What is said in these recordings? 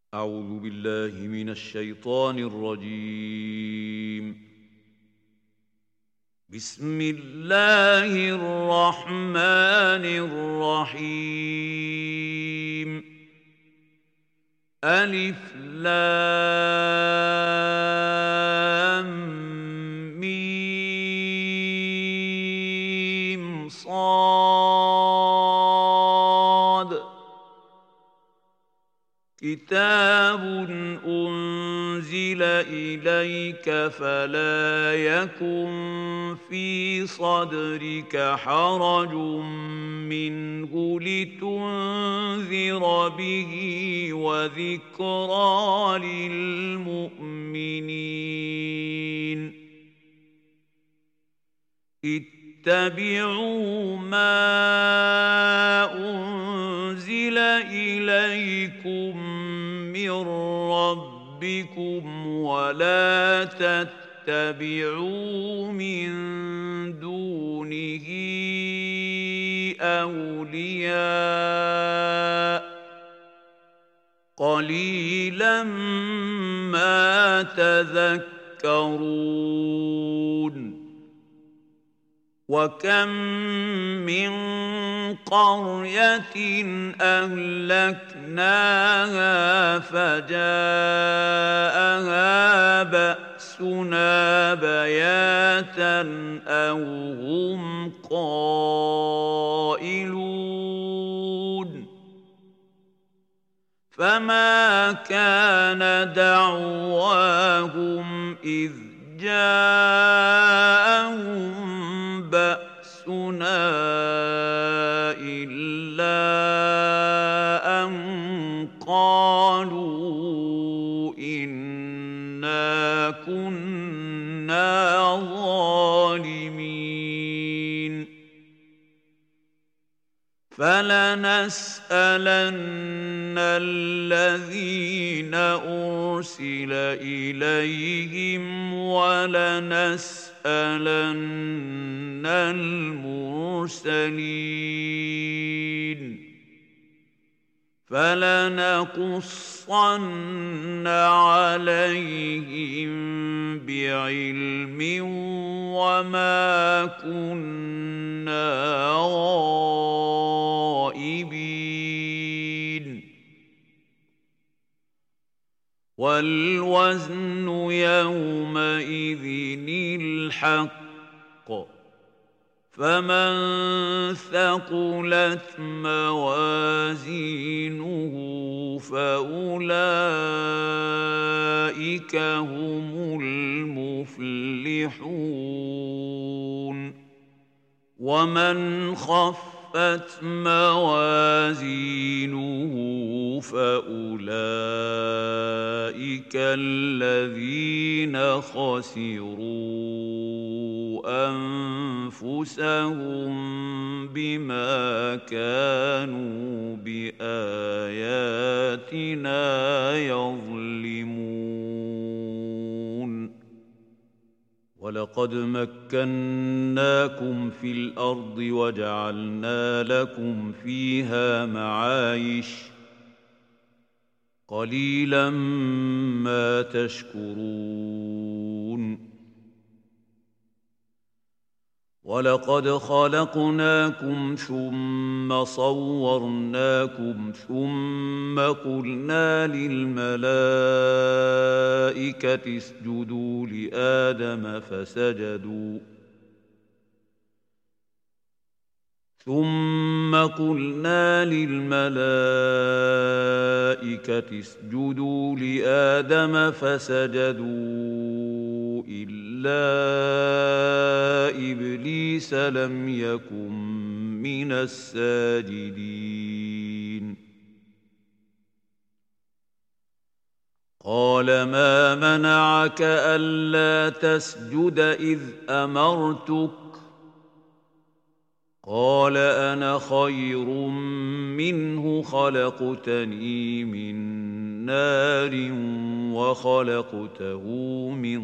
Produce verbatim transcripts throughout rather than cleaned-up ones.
أعوذ بالله من الشيطان الرجيم. بسم الله الرحمن الرحيم. ألف لام ميم صاد. كتاب أنزل إليك فلا يكن في صدرك حرج منه لتنذر به وذكرى للمؤمنين. اتبعوا ما أنزل إليكم من ربكم ولا تتبعوا من دونه أولياء قليلا ما تذكرون. وكم من قرية أهلكناها فجاءها بأسنا بياتا أو هم قائلون. فما كان دعواهم إذ جاءهم بأسنا إلا أن قالوا إنا كنا ظالمين. فلنسألن الذين أرسل إليهم ولنسألن المرسلين. فلنقصن عليهم بعلم وما كنا غائبين. والوزن يومئذ الحق. فمن ثقلت موازينه فأولئك هم المفلحون. ومن خفت موازينه فأولئك الذين خسروا أنفسهم بما كانوا بآياتنا يظلمون. ولقد مكناكم في الأرض وجعلنا لكم فيها معايش قليلا ما تشكرون. ولقد خلقناكم ثم صورناكم ثم قلنا للملائكة اسجدوا لآدم فسجدوا ثم قلنا للملائكة اسجدوا لآدم فسجدوا إلا إبليس لم يكن من الساجدين. قال ما منعك ألا تسجد إذ أمرتك؟ قال أنا خير منه خلقتني من نار وخلقته من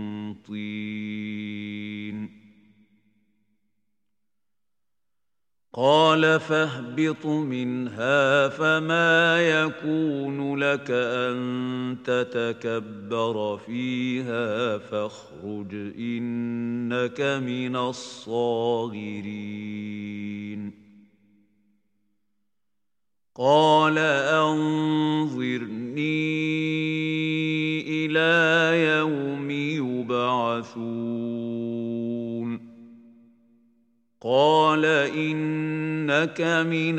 طين. قال فاهبط منها فما يكون لك أن تتكبر فيها فاخرج إنك من الصاغرين قال أنظرني إلى يوم يبعثون قال إنك من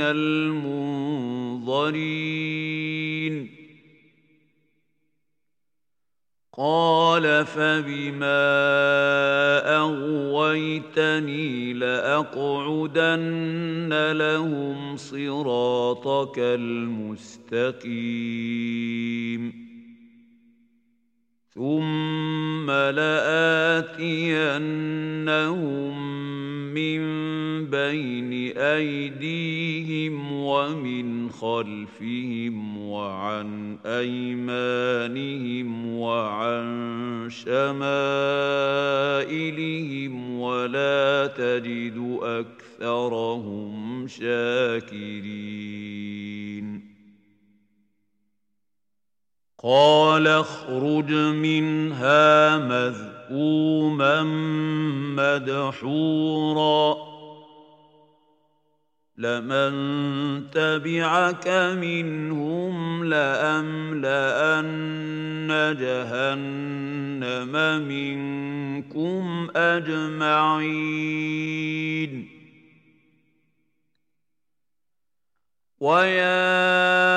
المنظرين قال فبما أغويتني لأقعدن لهم صراطك المستقيم ثم لآتينهم من بين أيديهم ومن خلفهم وعن أيمانهم وعن شمائلهم ولا تجد أكثرهم شاكرين قال اخرج منها مذءوما مدحورا لمن تبعك منهم لأملأن جهنم منكم أجمعين ويا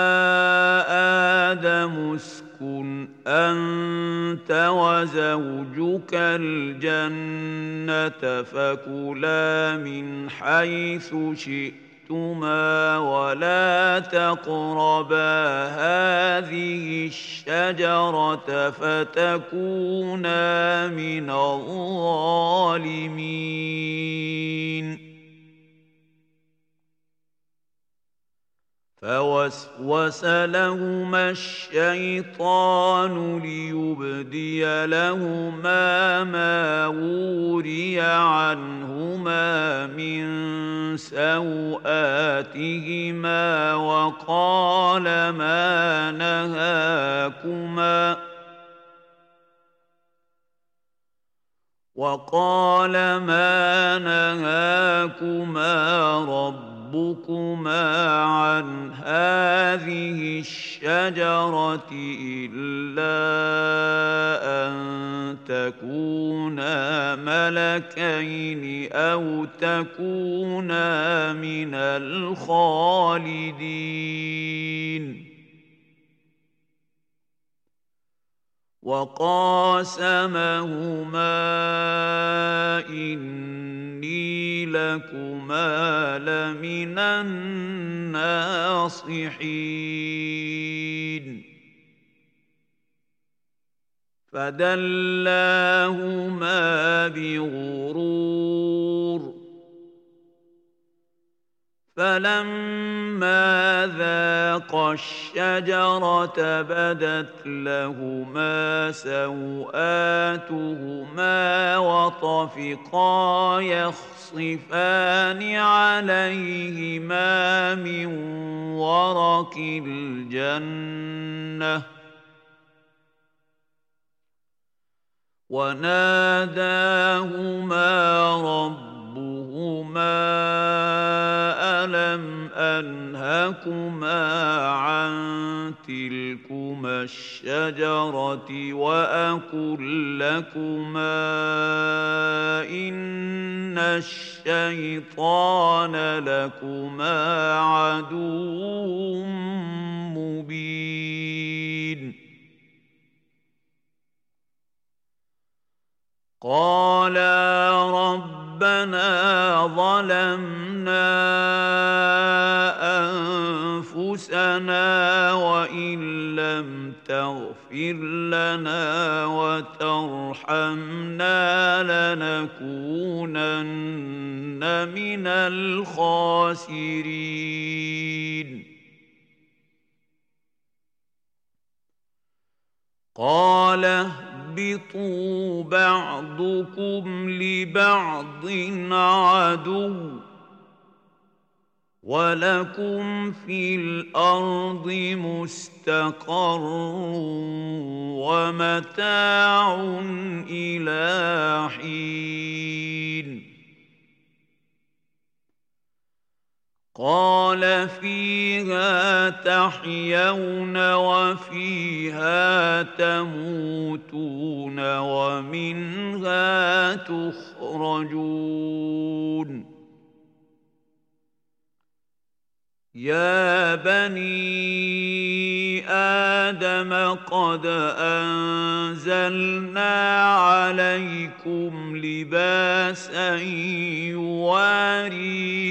آدم اسكن أنت وزوجك الجنة فكلا من حيث شئتما ولا تقربا هذه الشجرة فتكونا من الظالمين فوسوس لهما الشيطان ليبدي لهما ما وري عنهما من سوآتهما وقال ما نهاكما وقال ما نهاكما رب ربكما عن هذه الشجرة إلا أن تكونا ملكين أو تكونا من الخالدين وقاسمهما إني لكما لمن الناصحين فدلاهما بغرور فلما ذاقا الشجرة بدت لهما سوآتهما وطفقا يخصفان عليهما من ورق الجنة وناداهما ربهما ألم أنهكما عن تلكما الشجرة وأقل لكما إن الشيطان لكما عدو مبين قالا ربنا ظلمنا أنفسنا وإن لم تغفر لنا وترحمنا لنكونن من الخاسرين قال اهبطوا بعضكم لبعض عدو ولكم في الأرض مستقر ومتاع إلى حين قال فيها تحيون وفيها تموتون ومنها تخرجون يا بني آدم قد أنزلنا عليكم لباسا يواري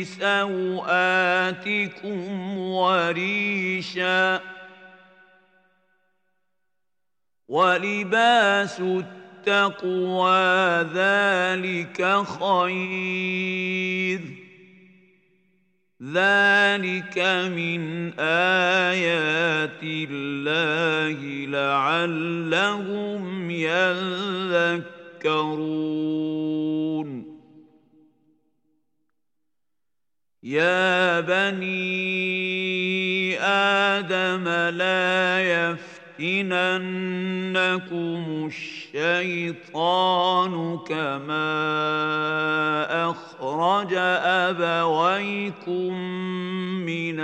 سوآتكم وريشا ولباس التقوى ذلك خير ذلك من آيات الله لعلهم يذكرون يا بني آدم لا يفتننكم الشيطان كما أخرج أبويكم من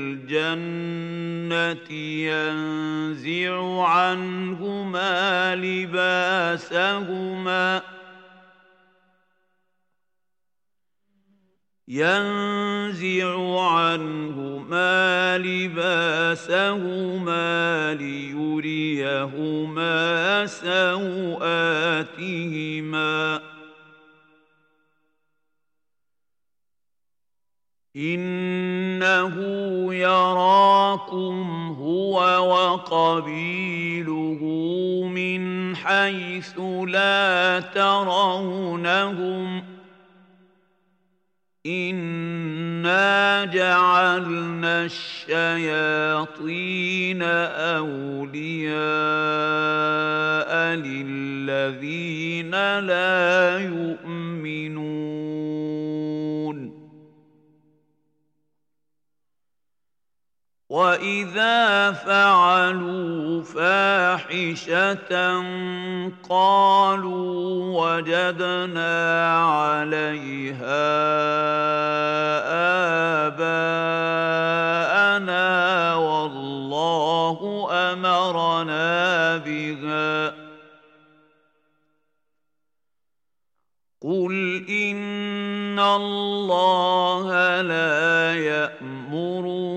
الجنة ينزع عنهما لباسهما ينزع عنهما لباسهما ليريهما سوآتهما إنه يراكم هو وقبيله من حيث لا ترونهم إنا جعلنا الشياطين أولياء للذين لا يؤمنون وإذا فعلوا فاحشة قالوا وجدنا عليها آباءنا والله أمرنا بها قل إن الله لا يأمر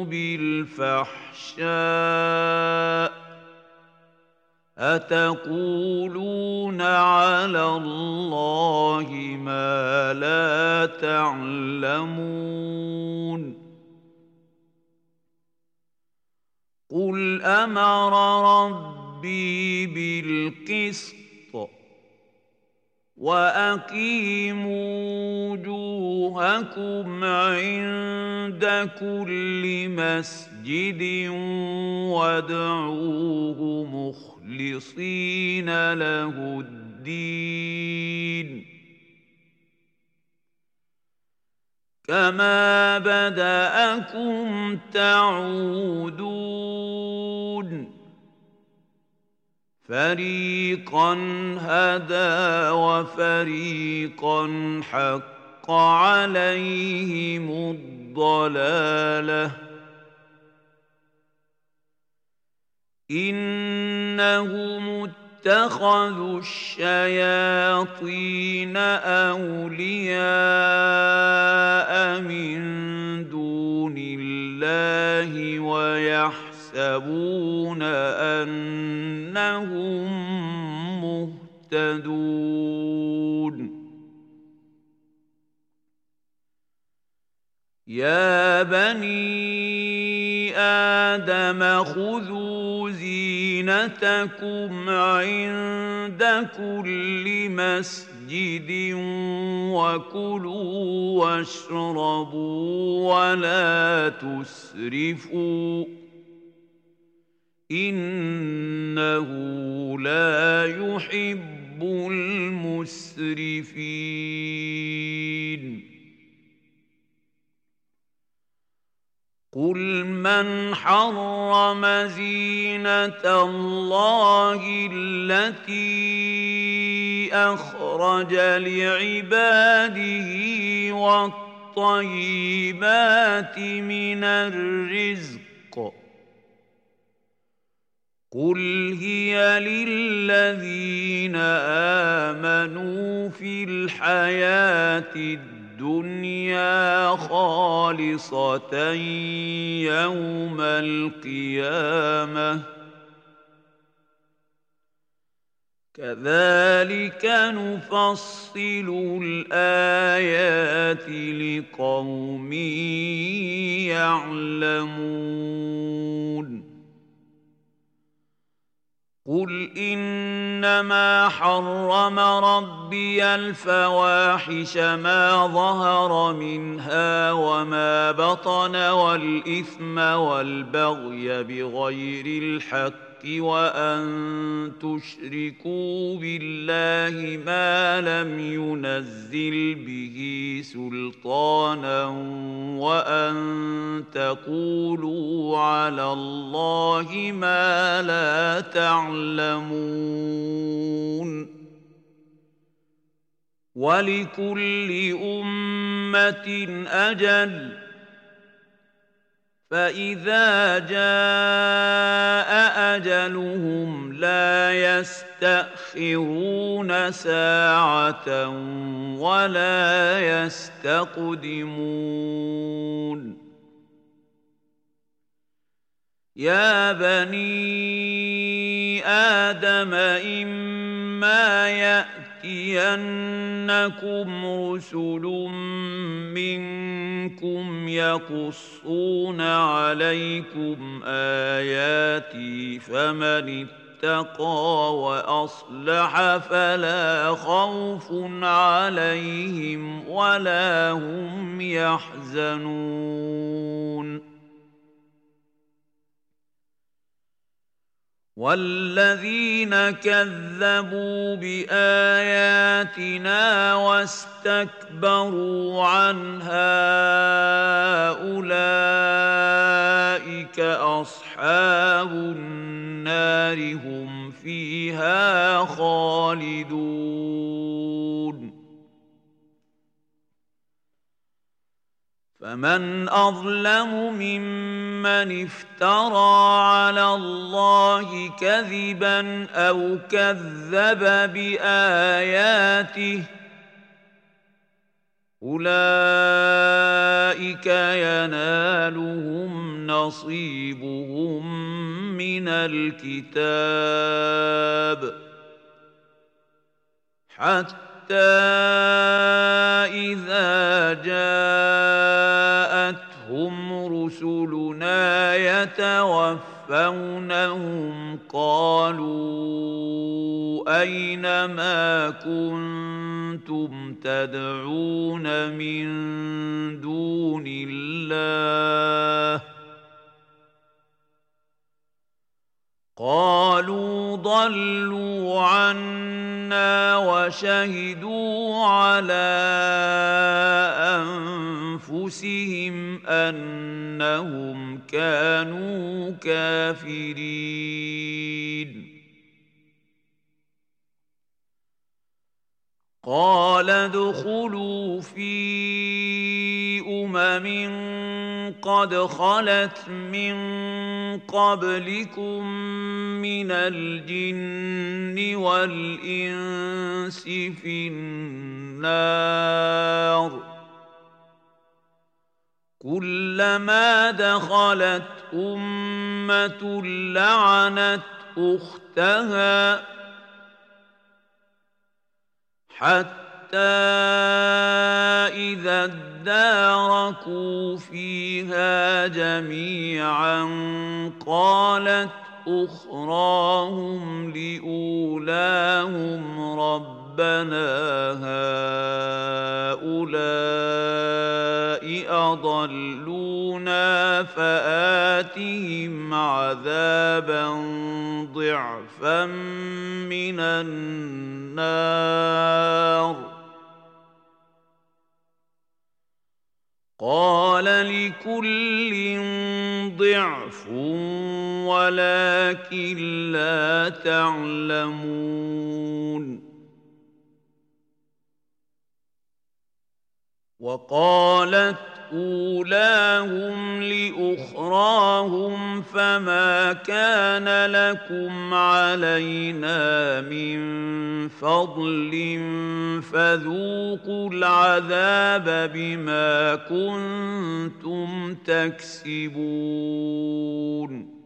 بالفحشاء أتقولون على الله ما لا تعلمون قل أمر ربي بالقسط وأقيموا وجوهكم عند كل مسجد وادعوه مخلصين له الدين كما بدأكم تعودون فريقا هدى وفريقا حق عليهم الضلالة إنهم اتخذوا الشياطين أولياء من دون الله ويحسبون يحسبون أنهم مهتدون يا بني آدم خذوا زينتكم عند كل مسجد وكلوا واشربوا ولا تسرفوا إنه لا يحب المسرفين قل من حرم زينة الله التي أخرج لعباده والطيبات من الرزق قل هي للذين آمنوا في الحياة الدنيا خالصة يوم القيامة كذلك نفصل الآيات لقوم يعلمون قل إنما حرم ربي الفواحش ما ظهر منها وما بطن والإثم والبغي بغير الحق وأن تشركوا بالله ما لم ينزل به سلطانا وأن تقولوا على الله ما لا تعلمون ولكل أمة أجل فإذا جاء أجلهم لا يستأخرون ساعة ولا يستقدمون يا بني آدم إما يأتينكم رسل منكم يقصون عليكم آياتي فمن اتقى وأصلح فلا خوف عليهم ولا هم يحزنون والذين كذبوا بآياتنا واستكبروا عنها أولئك أصحاب النار هم فيها خالدون فمن أظلم ممن افترى على الله كذبا أو كذب بآياته أولئك ينالهم نصيبهم من الكتاب حتى إذا جاءتهم رسلنا يتوفونهم قالوا أين ما كنتم تدعون من دون الله قالوا ضلوا عنا وشهدوا على أنفسهم أنهم كانوا كافرين قال ادخلوا في أمم قد خلت من قبلكم من الجن والإنس في النار كلما دخلت أمة لعنت أختها حتى إذا اداركوا فيها جميعا قالت أخراهم لأولاهم ربنا هؤلاء أضلونا فآتهم عذابا ضعفا من النار قال لكل ضعف ولكن لا تعلمون. وقالت أولاهم لأخراهم فما كان لكم علينا من فضل فذوقوا العذاب بما كنتم تكسبون.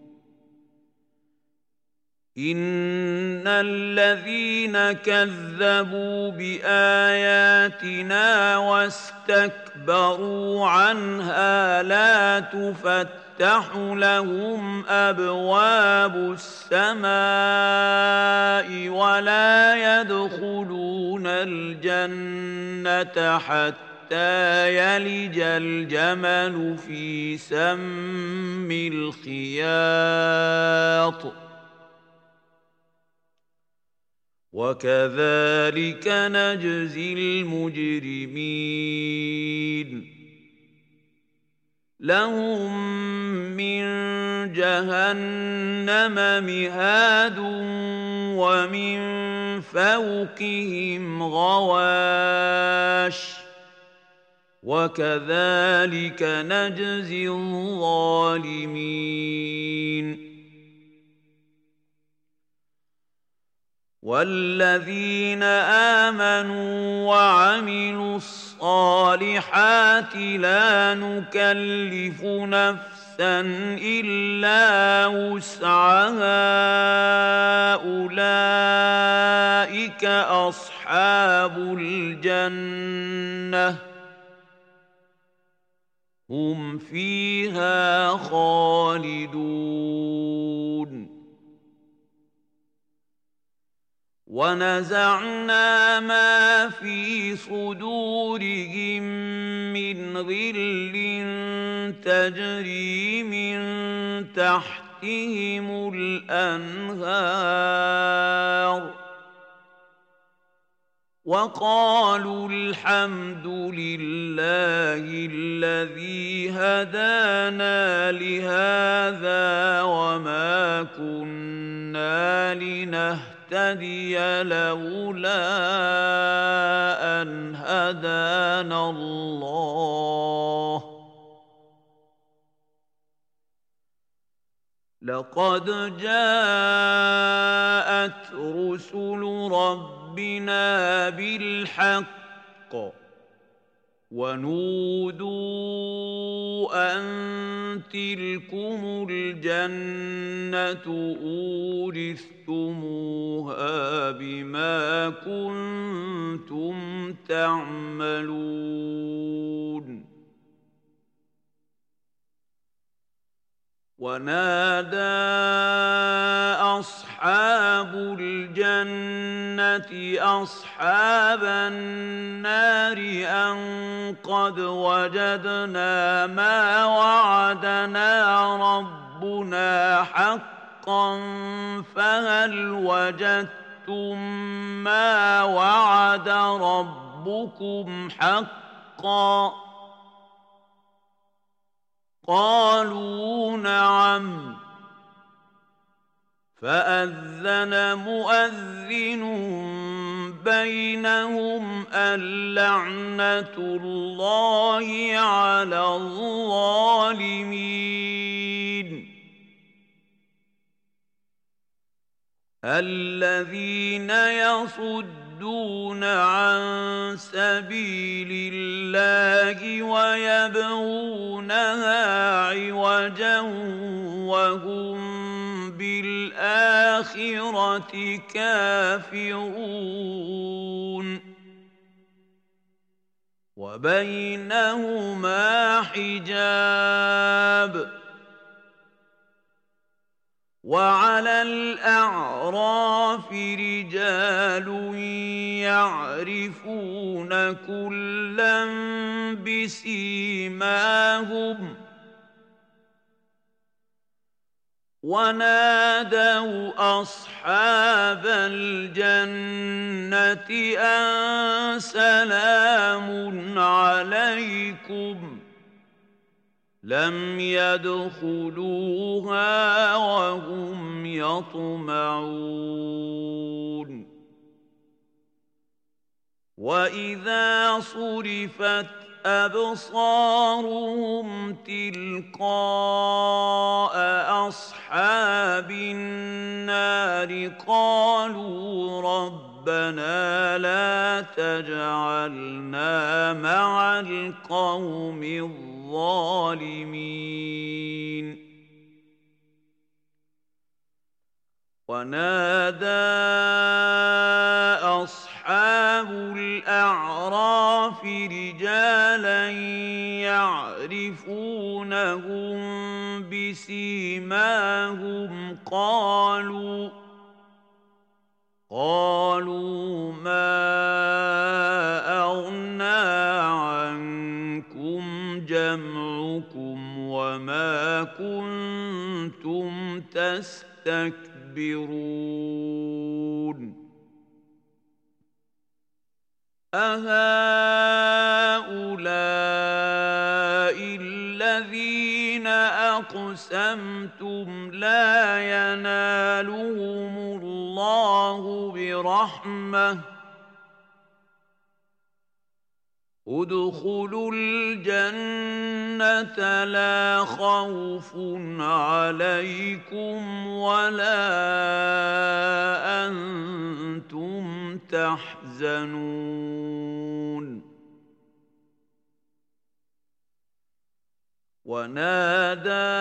إن الذين كذبوا بآياتنا واستكبروا عنها لا تفتح لهم أبواب السماء ولا يدخلون الجنة حتى يلج الجمل في سم الخياط وكذلك نجزي المجرمين. لهم من جهنم مهاد ومن فوقهم غواش وكذلك نجزي الظالمين. والذين آمنوا وعملوا الصالحات لا نكلف نفسا إلا وسعها أولئك أصحاب الجنة هم فيها خالدون. ونزعنا ما في صدورهم من غل تجري من تحتهم الأنهار وقالوا الحمد لله الذي هدانا لهذا وما كنا لنهتدي تهتدي لولا أن هدانا الله لقد جاءت رسل ربنا بالحق ونودوا أن تلكم الجنة أورثتموها بما كنتم تعملون. ونادى أصحاب الجنة أصحاب النار أن قد وجدنا ما وعدنا ربنا حقا فهل وجدتم ما وعد ربكم حقا قالوا نعم فأذن مؤذن بينهم اللعنة الله على الظالمين. الذين يصدون عن سبيل الله ويبغونها عوجا وهم بالآخرة كافرون وبينهما حجاب. وعلى الأعراف رجال يعرفون كلا بسيماهم ونادوا أصحاب الجنة أن سلام عليكم لم يدخلوها وهم يطمعون وإذا صرفت أبصارهم تلقاء أصحاب النار قالوا ربنا لا تجعلنا مع القوم الظالمين ونادى أصحاب الأعراف رجالا يعرفونهم بسيماهم قالوا قالوا ما أغنى عنكم جمعكم وما كنتم تستكبرون أهؤلاء الذين أقسمتم لا ينالهم الله برحمة ادخلوا الجنة لا خوف عليكم ولا أنتم تحزنون ونادى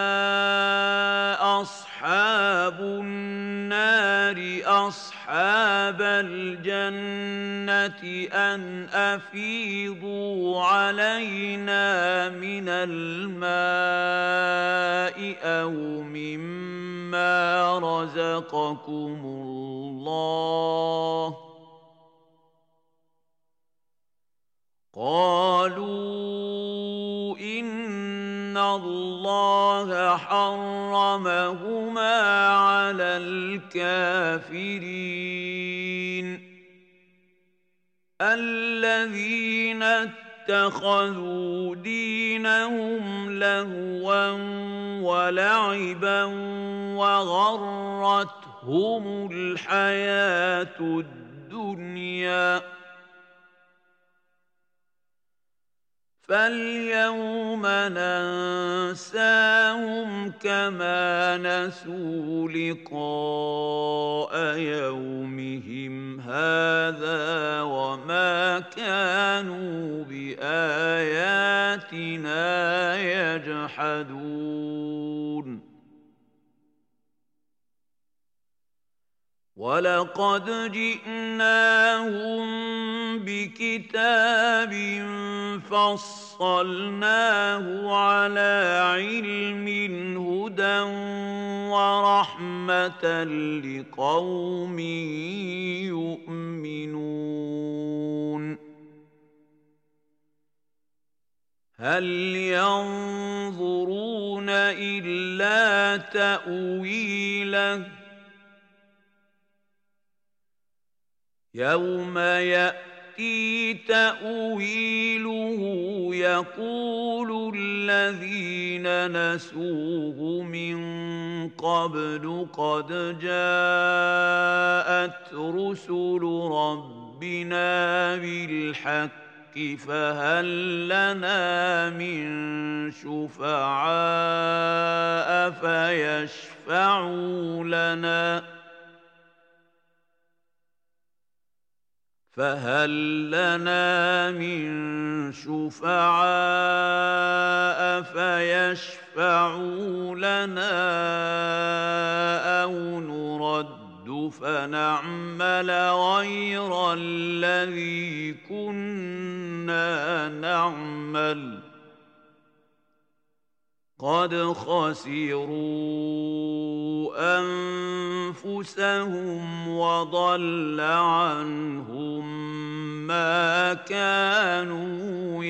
أصحاب النار أصحاب الجنة أن أفيضوا علينا من الماء أو مما رزقكم الله قالوا إن الله حرمهما على الكافرين الذين اتخذوا دينهم لهوا ولعبا وغرتهم الحياة الدنيا فاليوم ننساهم كما نسوا لقاء يومهم هذا وما كانوا بآياتنا يجحدون ولقد جئناهم بكتاب فصلناه على علم هدى ورحمة لقوم يؤمنون هل ينظرون إلا تأويله يوم يأتي تأويله يقول الذين نسوه من قبل قد جاءت رسل ربنا بالحق فهل لنا من شفعاء فيشفعوا لنا فهل لنا من شفعاء فيشفعوا لنا أو نرد فنعمل غير الذي كنا نعمل قد خسروا أنفسهم وضل عنهم ما كانوا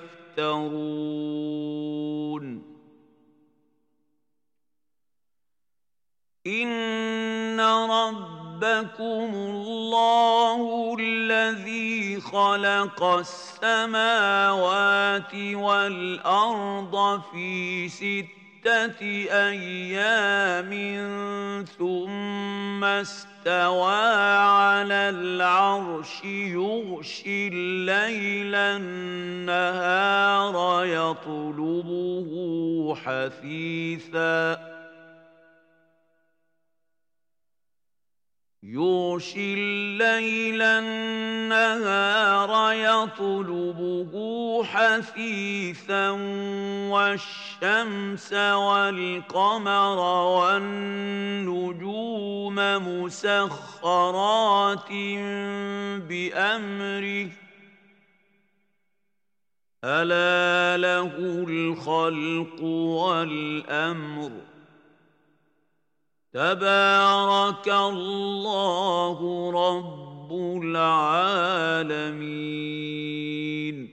يفترون إن رب ربكم الله الذي خلق السماوات والأرض في ستة أيام ثم استوى على العرش يغشي الليل النهار يطلبه حثيثا يغشي الليل النهار يطلبه حثيثا والشمس والقمر والنجوم مسخرات بأمره ألا له الخلق والأمر تبارك الله رب العالمين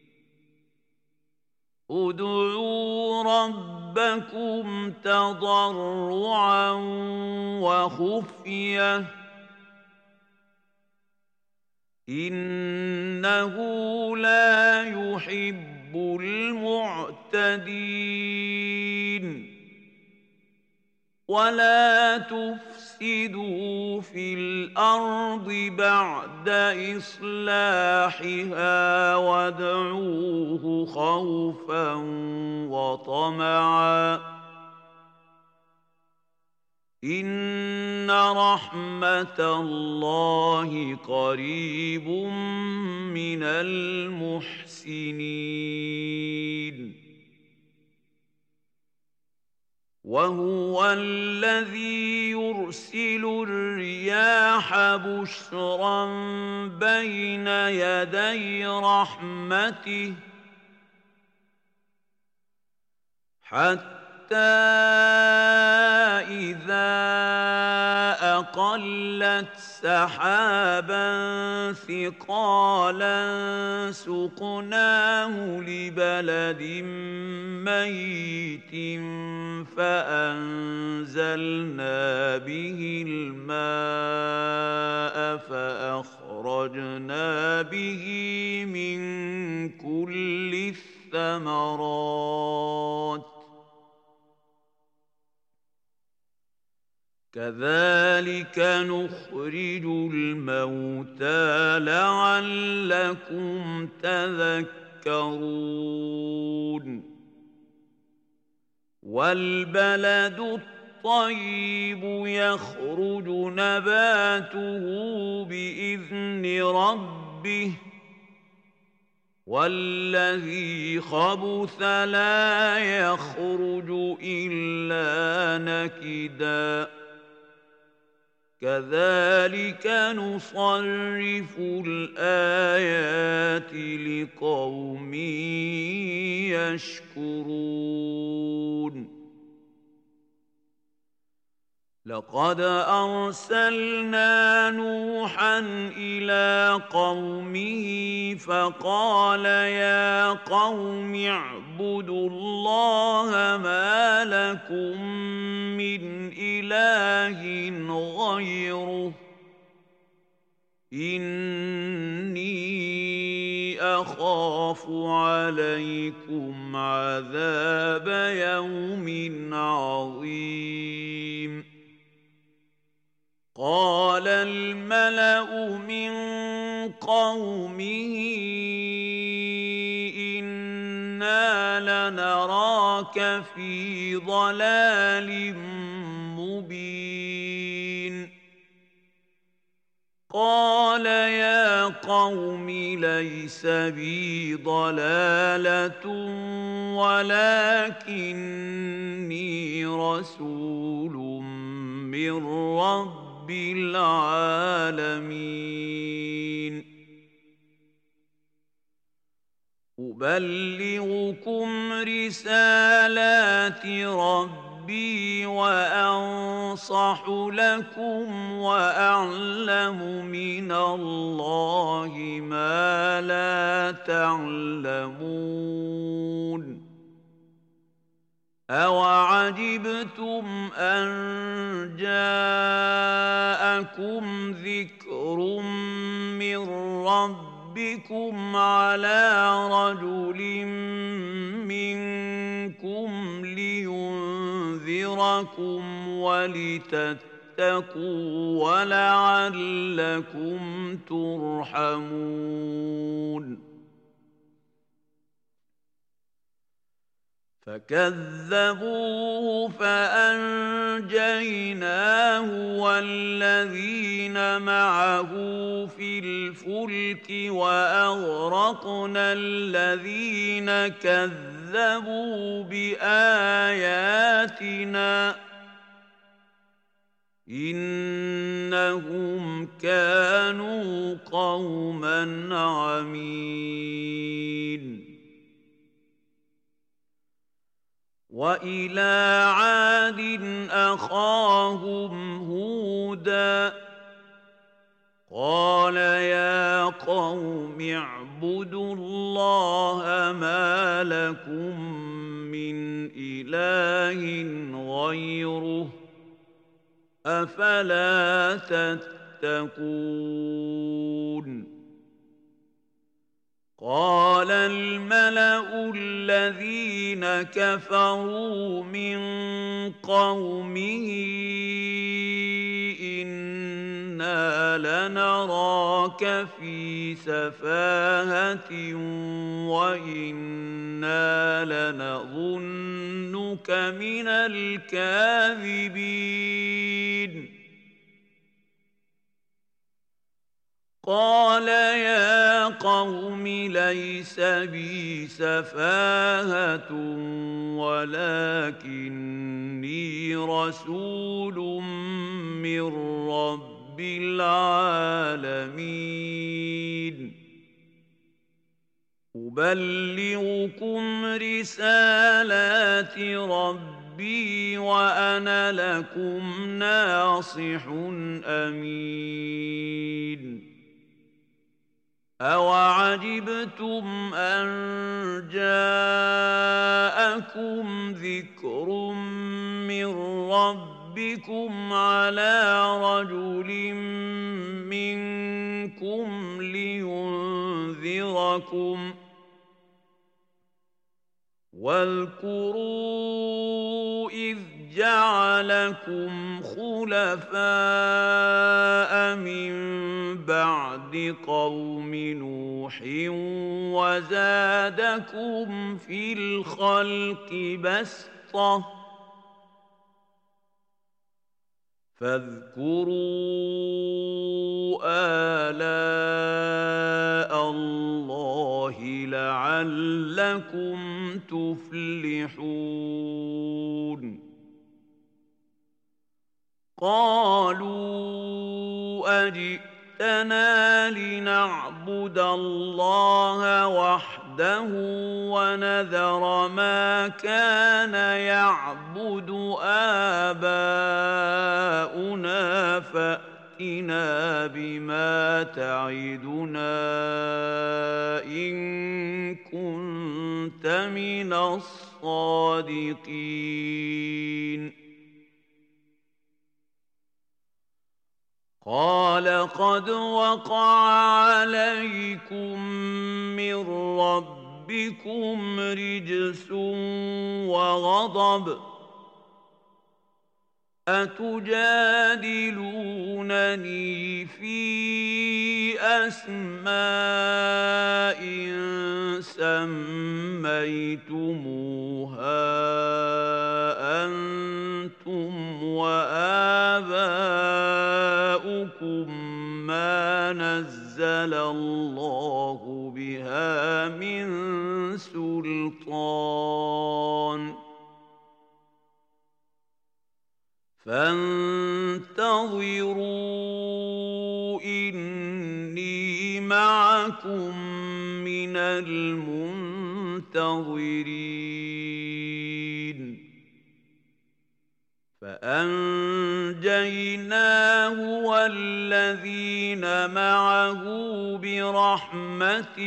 ادعوا ربكم تضرعا وخفية إنه لا يحب المعتدين ولا تفسدوا في الأرض بعد إصلاحها وادعوه خوفا وطمعا إن رحمة الله قريب من المحسنين وهو الذي يرسل الرياح بشرا بين يدي رحمته حتى إذا أقلت سحابا ثقالا سقناه لبلد ميت فأنزلنا به الماء فأخرجنا به من كل الثمرات كذلك نخرج الموتى لعلكم تذكرون والبلد الطيب يخرج نباته بإذن ربه والذي خبث لا يخرج إلا نكدا كذلك نصرف الآيات لقوم يشكرون لقد أرسلنا نوحا إلى قومه فقال يا قوم اعبدوا الله ما لكم من إله غيره إني أخاف عليكم عذاب يوم عظيم قال الملأ من قومه إنا لنراك في ضلال مبين قال يا قوم ليس بي ضلالة ولكني رسول من رب العالمين أبلغكم رسالات ربي وأنصح لكم وأعلم من الله ما لا تعلمون أَوَعَجِبْتُمْ أَن جَاءَكُمْ ذِكْرٌ مِّن رَّبِّكُمْ عَلَىٰ رَجُلٍ مِّنكُمْ لِيُنذِرَكُمْ وَلِتَتَّقُوا وَلَعَلَّكُمْ تُرْحَمُونَ فكذبوه فأنجيناه والذين معه في الفلك وأغرقنا الذين كذبوا بآياتنا إنهم كانوا قوما عمين. وإلى عاد أخاهم هودا قال يا قوم اعبدوا الله ما لكم من إله غيره أفلا تتقون. قال الملأ الذين كفروا من قومه إنا لنراك في سفاهة وإنا لنظنك من الكاذبين. قال يا قوم ليس بي سفاهة ولكني رسول من رب العالمين. أبلغكم رسالات ربي وأنا لكم ناصح أمين. أَوَعَجِبْتُمْ أَن جَاءَكُمْ ذِكْرٌ مِّن رَّبِّكُمْ عَلَىٰ رَجُلٍ مِّنكُمْ لِيُنذِرَكُمْ ۖ واذكروا إذ جعلكم خلفاء من بعد قوم نوح وزادكم في الخلق بسطة فاذكروا آلاء الله لعلكم تفلحون. قالوا أجئتنا لنعبد الله وحده ونذر ما كان يعبد آباؤنا فأتنا بما تعدنا إن كنت من الصادقين. قال قد وقع عليكم من ربكم رجس وغضب أتجادلونني في أسماء سميتموها أنتم وآباؤكم ما نزل الله بها من سلطان فانتظروا إني معكم من المنتظرين. فأنجيناه والذين معه برحمة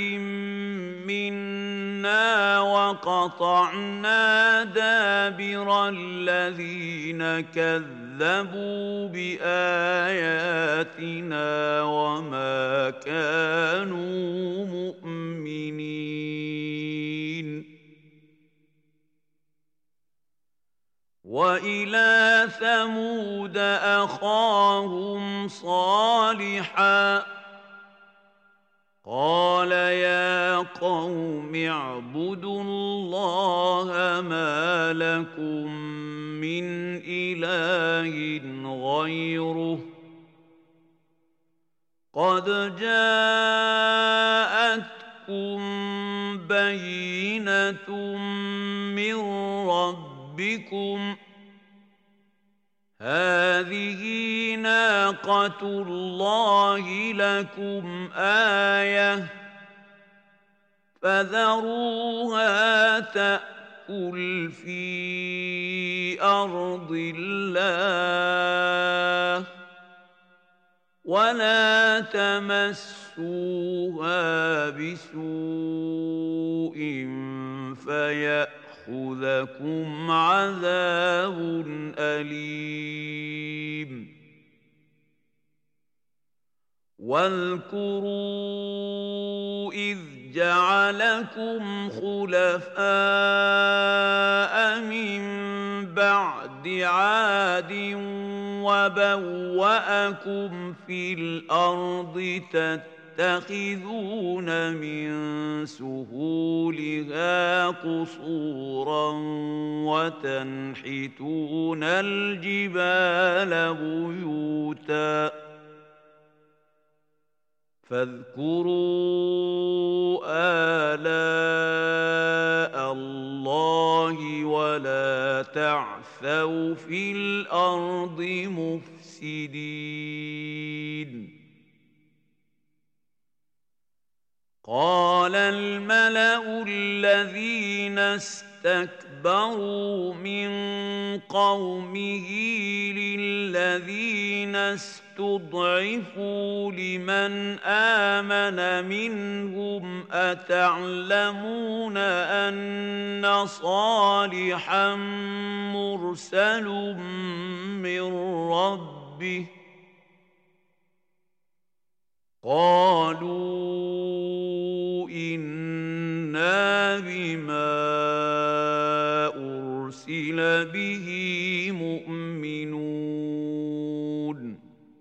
منا وقطعنا دابر الذين كذبوا بآياتنا وما كانوا مؤمنين. وإلى ثمود أخاهم صالحا قال يا قوم اعبدوا الله ما لكم من إله غيره قد جاءتكم بينة من ربكم هذه ناقة الله لكم آية فذروها تأكل في أرض الله ولا تمسوها بسوء فيأخذكم عذاب أليم. واذكروا إذ جعلكم خلفاء من بعد عاد وبوأكم في الأرض تتخذون من سهولها قصورا وتنحتون الجبال بيوتا فاذكروا آلاء الله ولا تعثوا في الأرض مفسدين. قال الملأ الذين استكبروا من قومه للذين استضعفوا لمن آمن منهم أتعلمون أن صالحا مرسل من ربه قالوا إنا بما أرسل به مؤمنون.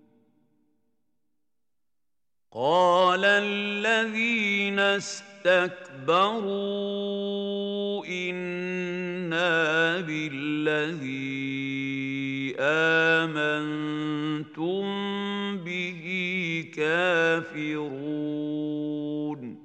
قال الذين استكبروا إنا بالذي آمنتم به كافرون.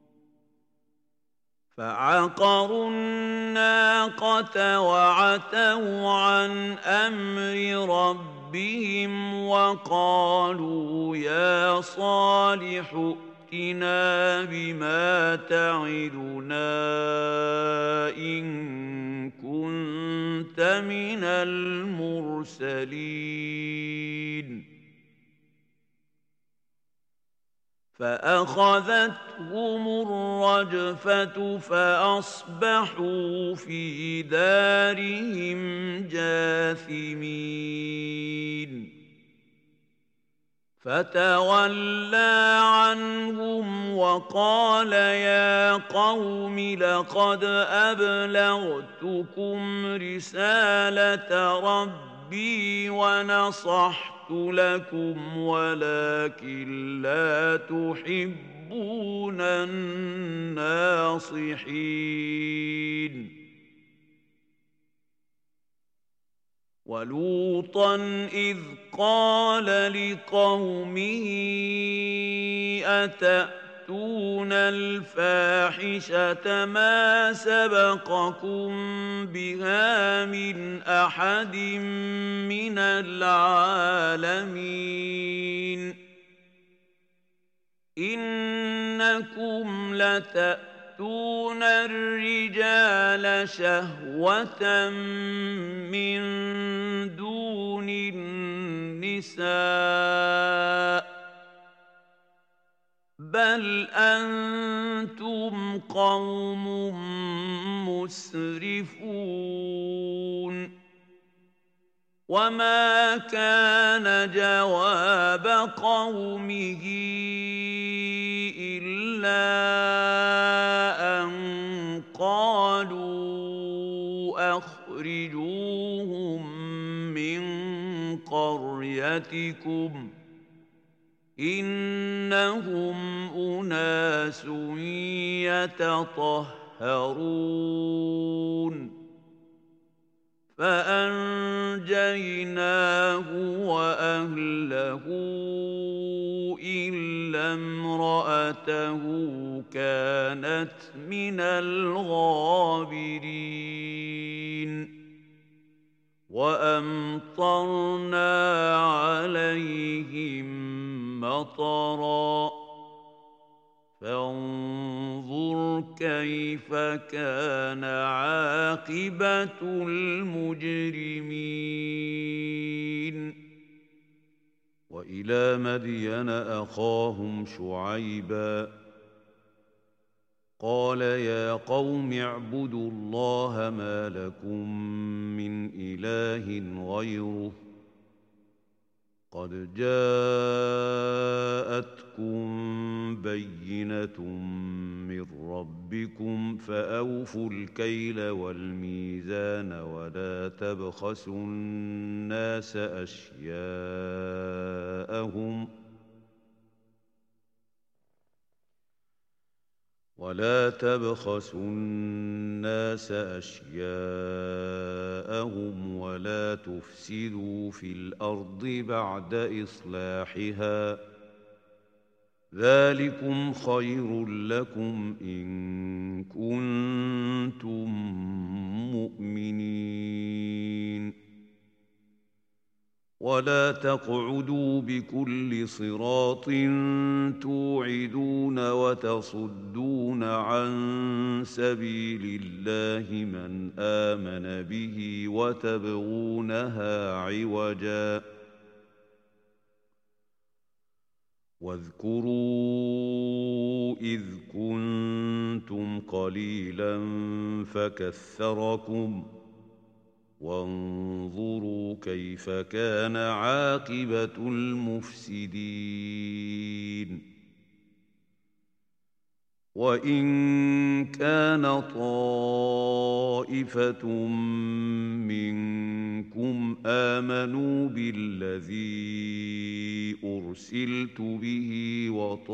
فعقروا الناقة وعتوا عن أمر ربهم وقالوا يا صالح ائتنا بما تعدنا إن كنت من المرسلين. فأخذتهم الرجفة فأصبحوا في دارهم جاثمين. فتولى عنهم وقال يا قوم لقد أبلغتكم رسالة ربي ونصحت لكم ولكن لا تحبون الناصحين. ولوطا إذ قال لقومه أتأتون الفاحشة ما سبقكم بها من أحد من العالمين إنكم لتأتون تأتون الرجال شهوة من دون النساء بل أنتم قوم مسرفون وما كان جواب قومه إلا أن قالوا أخرجوهم من قريتكم إنهم أناس يتطهرون فأنجيناه وأهله إلا امرأته كانت من الغابرين وأمطرنا عليهم مطرا فانظر كيف كان عاقبة المجرمين وإلى مدين أخاهم شعيبا قال يا قوم اعبدوا الله ما لكم من إله غيره قد جاءتكم بينة من ربكم فأوفوا الكيل والميزان ولا تبخسوا الناس أشياءهم ولا تبخسوا الناس أشياءهم ولا تفسدوا في الأرض بعد إصلاحها ذلكم خير لكم إن كنتم مؤمنين ولا تقعدوا بكل صراط توعدون وتصدون عن سبيل الله من آمن به وتبغونها عوجا واذكروا إذ كنتم قليلا فكثركم وانظروا كيف كان عاقبة المفسدين وإن كان طائفة منكم آمنوا بالذي أرسلت به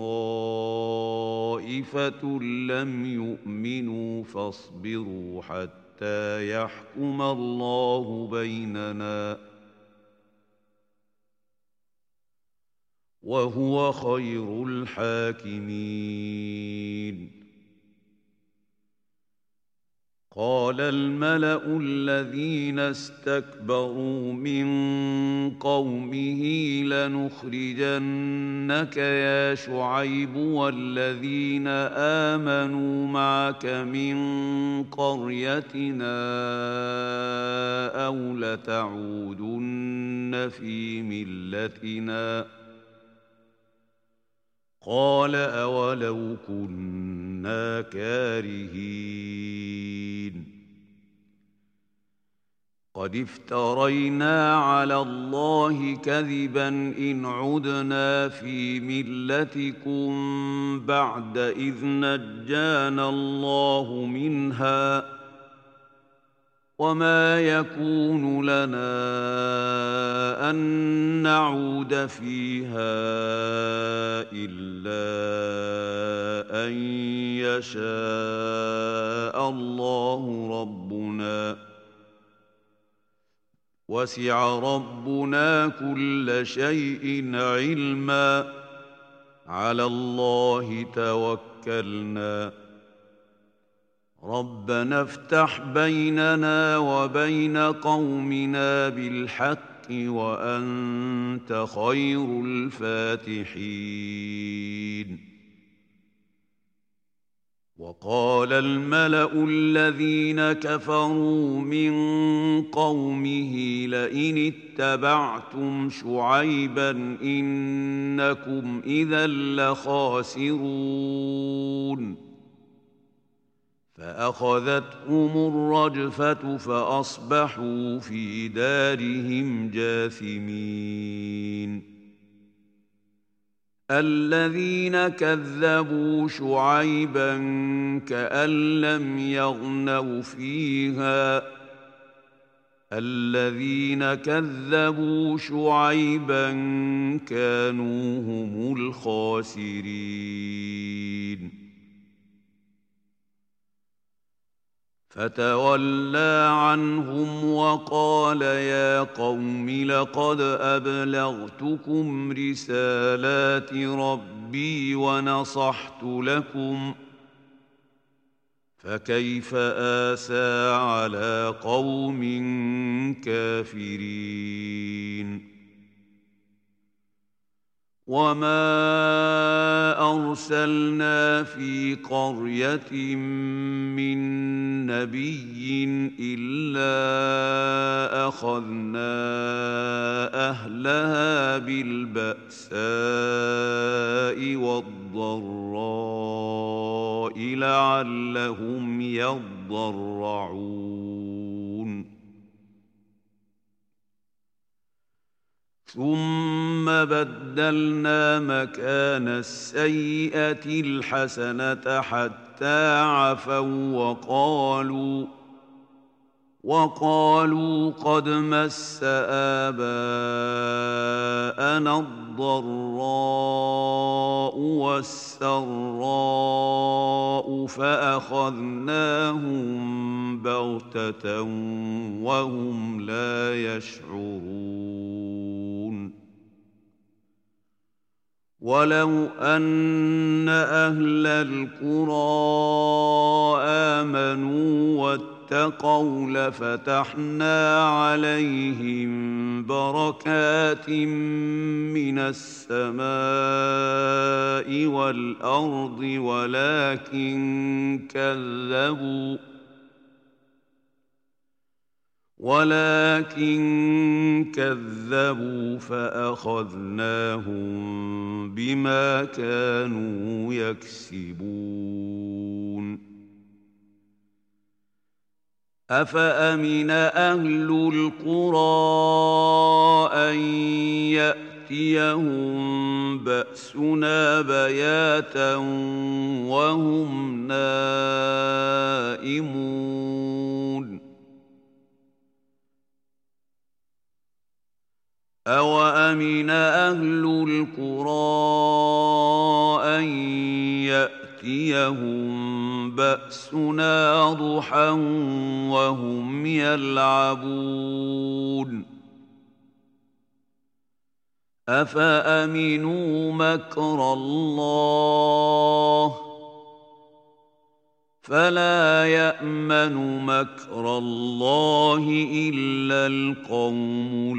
وطائفة لم يؤمنوا فاصبروا حتى حتى يحكم الله بيننا وهو خير الحاكمين قال الملأ الذين استكبروا من قومه لنخرجنك يا شعيب والذين آمنوا معك من قريتنا أو لتعودن في ملتنا قال أولو كنا كارهين قد افترينا على الله كذبا إن عدنا في ملتكم بعد إذ نجانا الله منها وما يكون لنا أن نعود فيها إلا أن يشاء الله ربنا وسع ربنا كل شيء علما على الله توكلنا ربنا افتح بيننا وبين قومنا بالحق وأنت خير الفاتحين وقال الملأ الذين كفروا من قومه لئن اتبعتم شعيبا إنكم إذا لخاسرون فأخذتهم الرجفة فأصبحوا في دارهم جاثمين الذين كذبوا شعيبا كأن لم يغنوا فيها الذين كذبوا شعيبا كانوا هم الخاسرين فتولى عنهم وقال يا قوم لقد أبلغتكم رسالات ربي ونصحت لكم فكيف آسى على قوم كافرين وما أرسلنا في قرية من نبي إلا أخذنا أهلها بالبأساء والضراء لعلهم يضرعون ثم بدلنا مكان السيئة الحسنة حتى عفوا وقالوا وقالوا قد مس آباءنا الضراء والسراء فأخذناهم بغتة وهم لا يشعرون ولو أن أهل القرى آمنوا واتقوا لفتحنا عليهم بركات من السماء والأرض ولكن كذبوا ولكن كذبوا فأخذناهم بما كانوا يكسبون أفأمن أهل القرى أن يأتيهم بأسنا بياتا وهم نائمون أوأمن أهل القرى أن يأتيهم بأسنا ضحى وهم يلعبون أفأمنوا مكر الله فلا يأمن مكر الله إلا القوم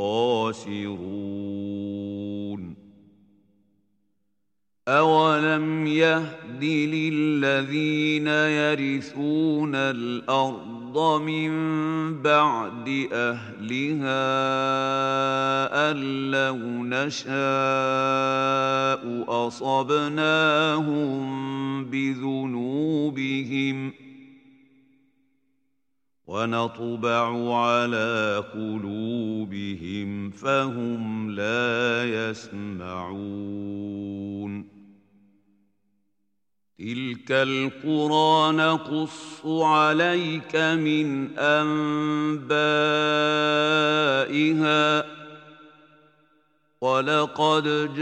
الخاسرون أولم يهد للذين يرثون الأرض من بعد أهلها أن لو نشاء أصبناهم بذنوبهم ونطبع على قلوبهم فهم لا يسمعون تلك القرى نقص عليك من أنبائها ولقد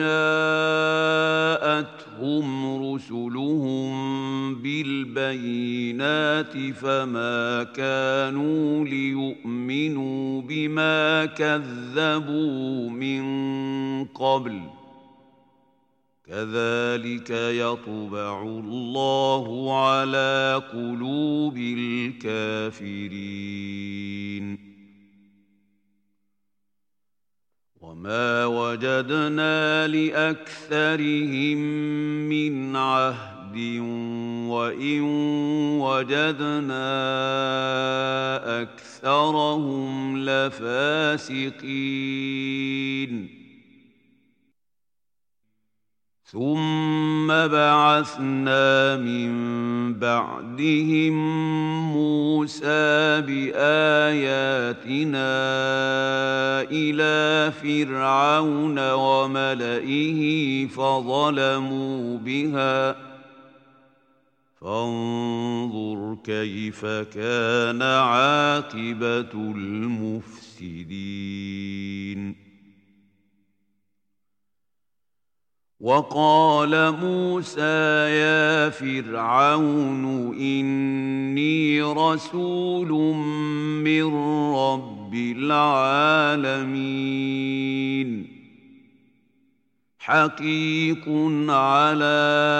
جاءتهم رسلهم بالبينات فما كانوا ليؤمنوا بما كذبوا من قبل كذلك يطبع الله على قلوب الكافرين وما وجدنا لأكثرهم من عهد وإن وجدنا أكثرهم لفاسقين ثم بعثنا من بعدهم موسى بآياتنا إلى فرعون وملئه فظلموا بها فانظر كيف كان عاقبة المفسدين. وقال موسى يا فرعون إني رسول من رب العالمين حقيق على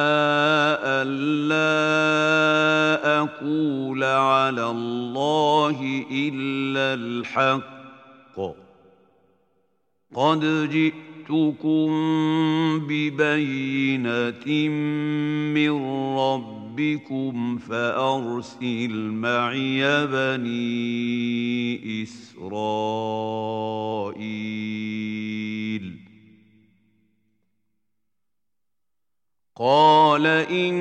ألا أقول على الله إلا الحق قد جئتكم ببينة من ربكم فأرسل معي بني إسرائيل. قال إن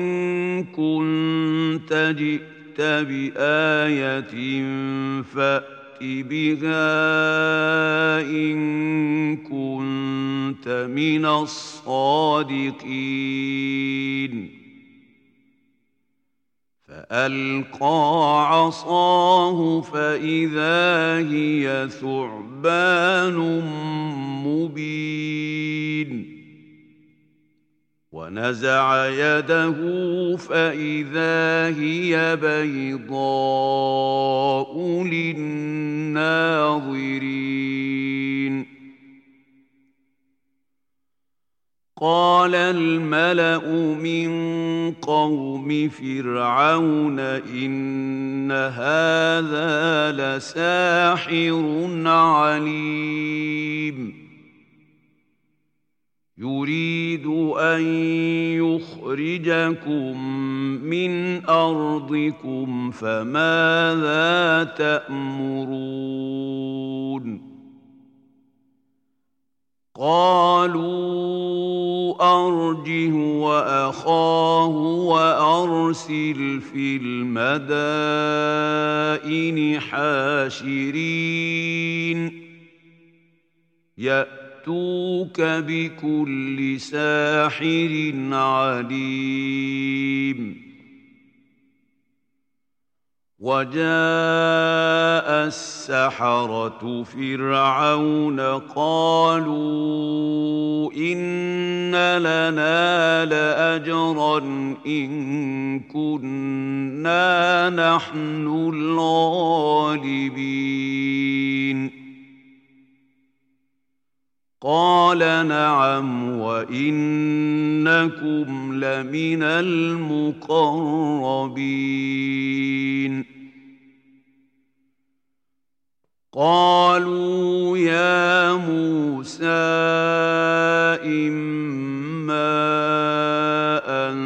كنت جئت بآية فأت بها إن كنت من الصادقين. فألقى عصاه فإذا هي ثعبان مبين ونزع يده فإذا هي بيضاء للناظرين. قال الملأ من قوم فرعون إن هذا لساحر عليم يريد أن يخرجكم من أرضكم فماذا تأمرون؟ قالوا أرجه وأخاه وأرسل في المدائن حاشرين يأتوك بكل ساحر عليم. وجاء السحرة فرعون قالوا إن لنا لأجرا إن كنا نحن الغالبين. قال نعم وإنكم لمن المقربين. قالوا يا موسى إما أن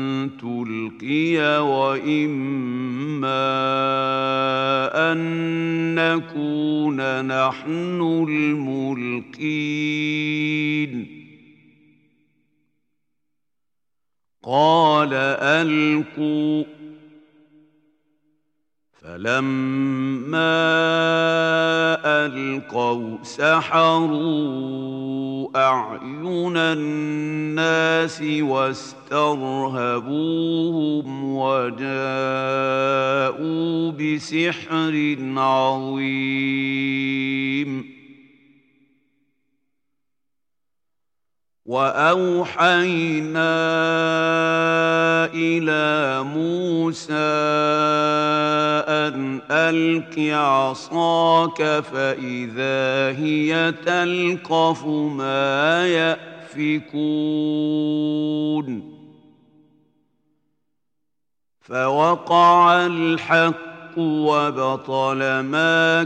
تلقي وإما أن نكون نحن الملقين. قال ألقوا. فلما ألقوا سحروا أعين الناس واسترهبوهم وجاءوا بسحر عظيم. وأوحينا إلى موسى أن ألق عصاك فإذا هي تلقف ما يأفكون. فوقع الحق وبطل ما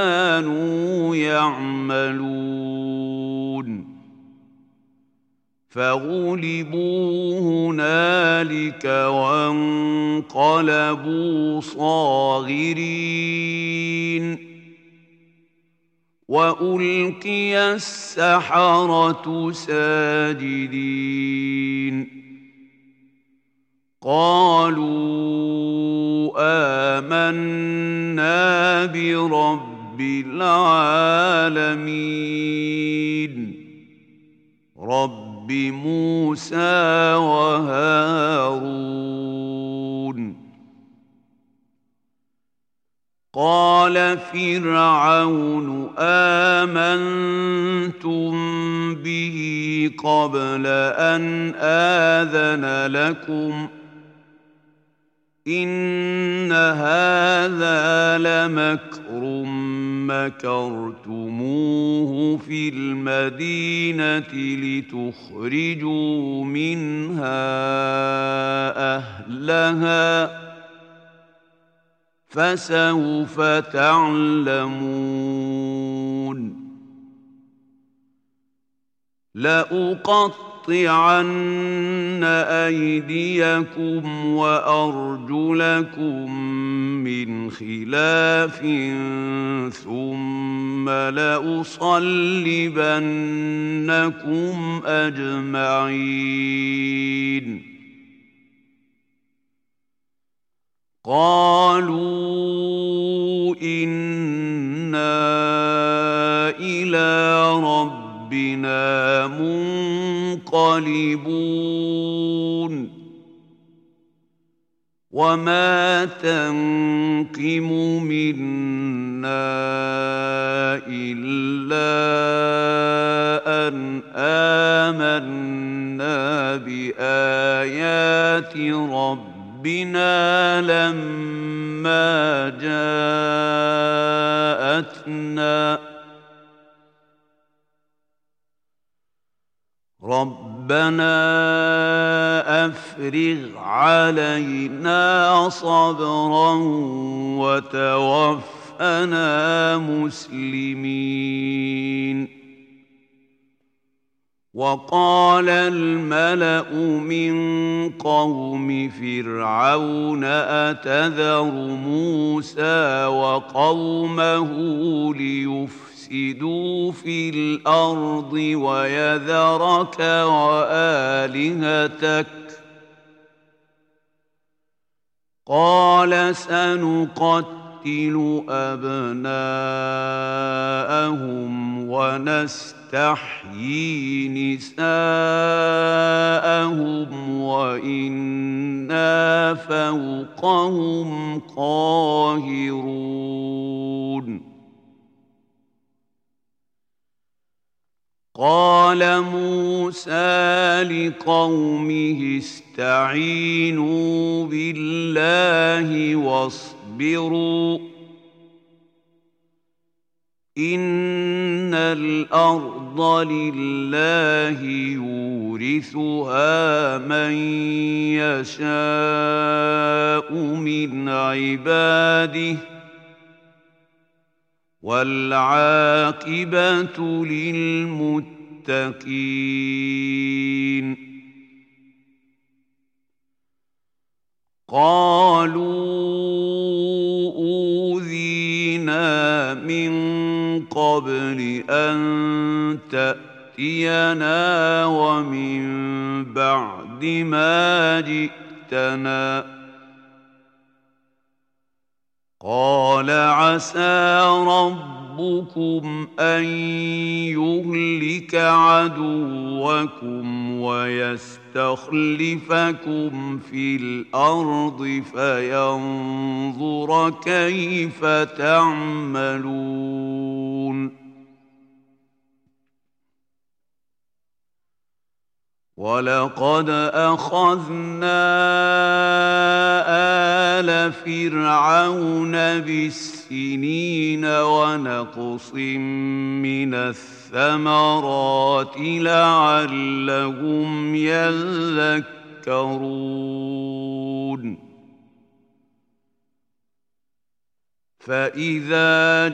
كانوا يعملون. فغلبوا هنالك وانقلبوا صاغرين وألقي السحرة ساجدين قالوا آمنا برب العالمين رب موسى وهارون قال فرعون آمنتم به قبل أن آذن لكم إن هذا لمكر مكرتموه في المدينة لتخرجوا منها أهلها فسوف تعلمون لأقطعن أيديكم وأرجلكم من خلاف ثم لأصلبنكم أجمعين قالوا إنا إلى ربنا منقلبون وما تنقم منا إلا أن آمنا بآيات ربنا ربنا لما جاءتنا ربنا أفرغ علينا صبرا وتوفنا مسلمين وقال الملأ من قوم فرعون أتذر موسى وقومه ليفسدوا في الأرض ويذرك وآلهتك قال سنقتل أبناءهم ونستحيي نساءهم وإنا فوقهم قاهرون قال موسى لقومه استعينوا بالله واصبروا إن الأرض لله يورثها من يشاء من عباده والعاقبة للمتقين قالوا أوذينا من قبل أن تأتينا ومن بعد ما جئتنا قال عسى ربكم أن يهلك عدوكم ويستخلفكم في الأرض فينظر كيف تعملون ولقد أخذنا آل فرعون بالسنين ونقص من الثمرات لعلهم يذكرون فإذا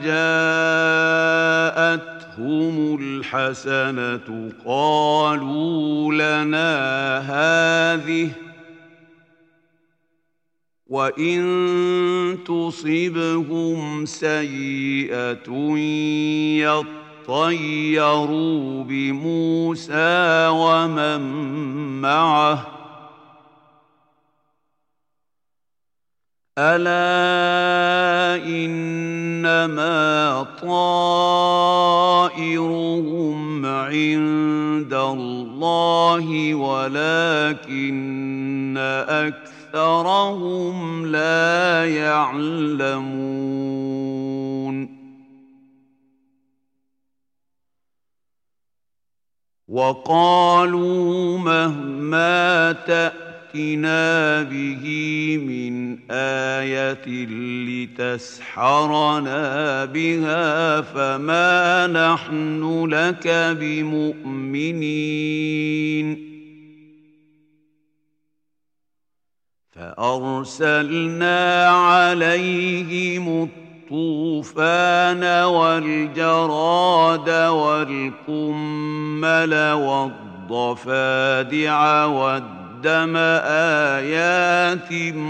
جاءتهم الحسنة قالوا لنا هذه وإن تصبهم سيئة يطيروا بموسى ومن معه ألا إنما طائرهم عند الله ولكن أكثرهم لا يعلمون وقالوا مهما تأتنا به من آية لتسحرنا بها فما نحن لك بمؤمنين فأرسلنا عليهم الطوفان والجراد والقمل والضفادع والدم قدم آيات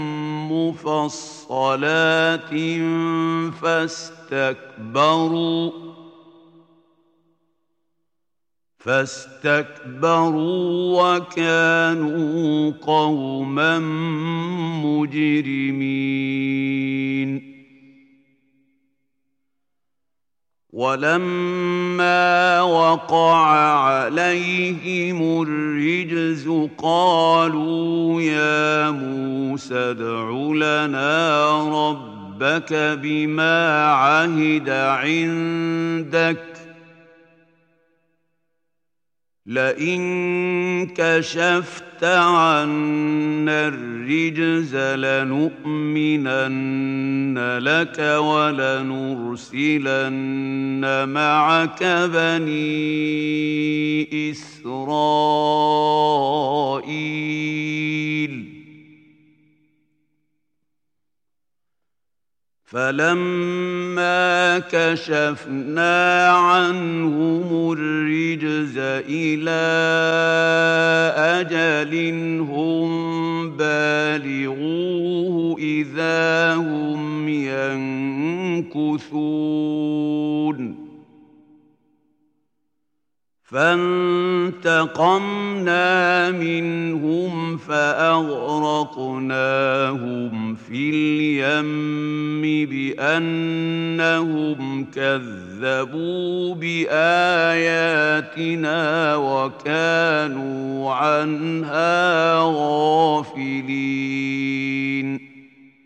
مفصلات فاستكبروا فاستكبروا وكانوا قوما مجرمين ولما وقع عليهم الرجز قالوا يا موسى ادع لنا ربك بما عهد عندك لئن كشفت عنا الرجز لنؤمنن لك ولنرسلن معك بني إسرائيل فلما كشفنا عنهم الرجز إلى أجل هم بالغوه إذا هم ينكثون فانتقمنا منهم فأغرقناهم في اليم بأنهم كذبوا بآياتنا وكانوا عنها غافلين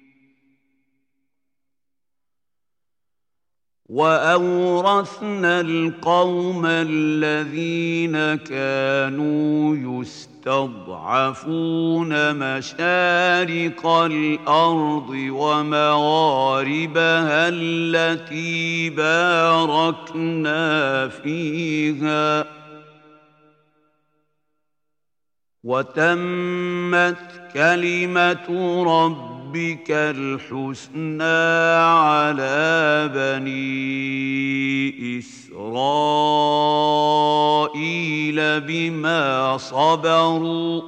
وأورثنا القوم الذين كانوا يستضعفون مشارق الأرض ومغاربها التي باركنا فيها وتمت كلمة ربك ربك الحسنى على بني إسرائيل بما صبروا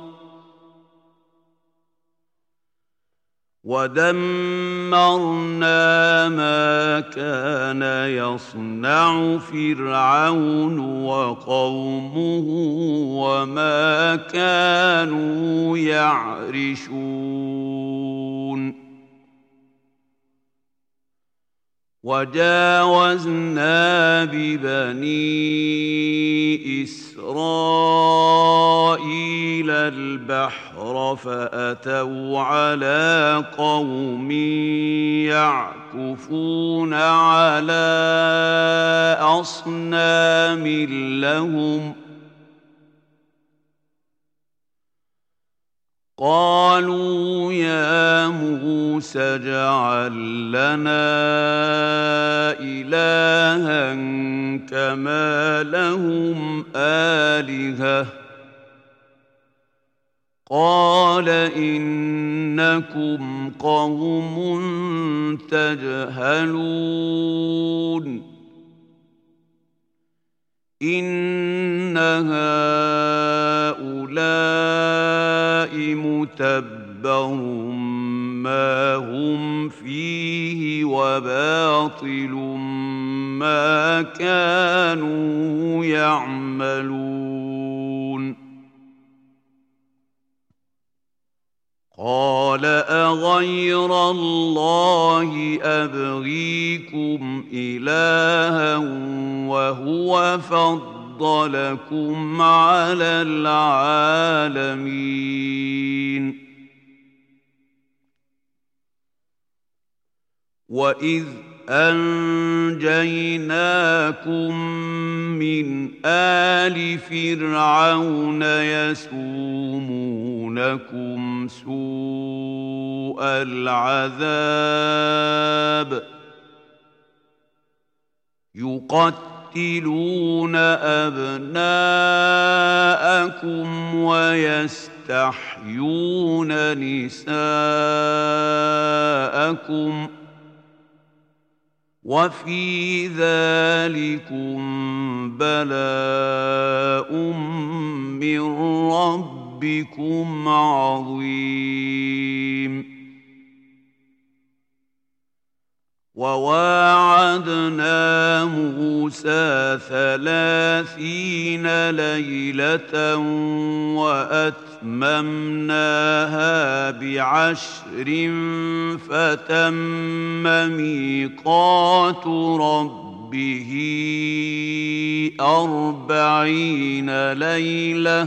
ودمرنا ما كان يصنع فرعون وقومه وما كانوا يعرشون وجاوزنا ببني إسرائيل البحر فأتوا على قوم يعكفون على أصنام لهم قالوا يا موسى اجعل لنا إلها كما لهم آلهة قال إنكم قوم تجهلون إن هؤلاء متبر ما هم فيه وباطل ما كانوا يعملون قال أغير الله أبغيكم إلها وهو فضلكم على العالمين وإذ أنجيناكم من آل فرعون يسومونكم سوء العذاب يقتلون أبناءكم ويستحيون نساءكم وفي ذلكم بلاء من ربكم عظيم وواعدنا موسى ثلاثين ليلة وأتممناها بعشر فتم ميقات ربه أربعين ليلة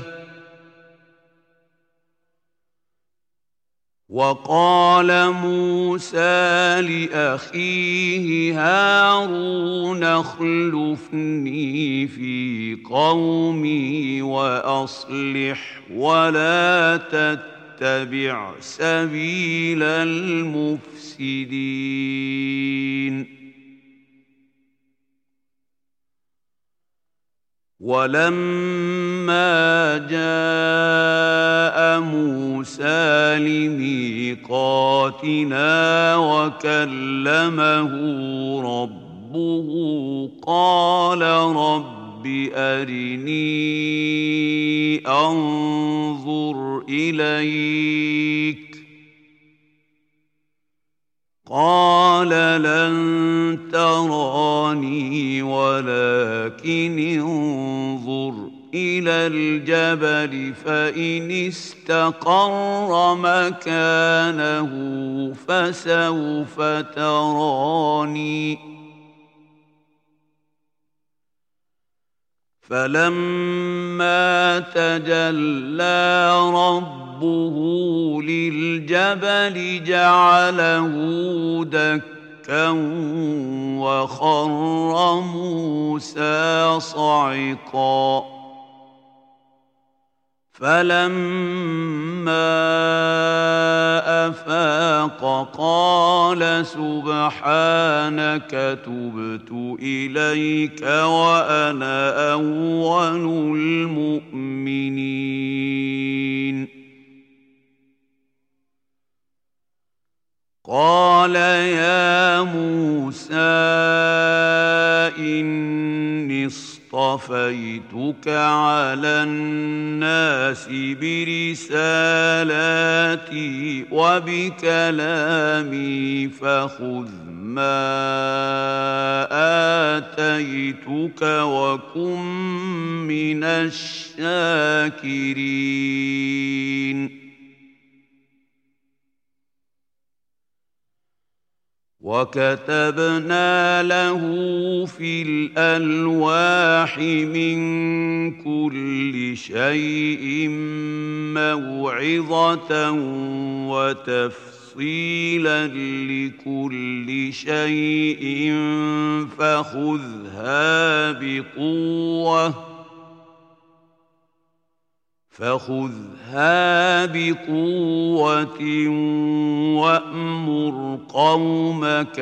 وقال موسى لأخيه هارون اخلفني في قومي وأصلح ولا تتبع سبيل المفسدين ولما جاء موسى لميقاتنا وكلمه ربه قال رب أرني أنظر إليك قال لن تراني ولكن انظر إلى الجبل فإن استقر مكانه فسوف تراني فلما تجلى ربه للجبل جعله دكا وخر موسى صعقا فلما أفاق قال سبحانك تبت إليك وأنا أول المؤمنين قال يا موسى إني اصطفيتك على الناس برسالاتي وبكلامي فخذ ما آتيتك وكن من الشاكرين وكتبنا له في الألواح من كل شيء موعظة وتفصيلا لكل شيء فخذها بقوة فخذها بقوة وأمر قومك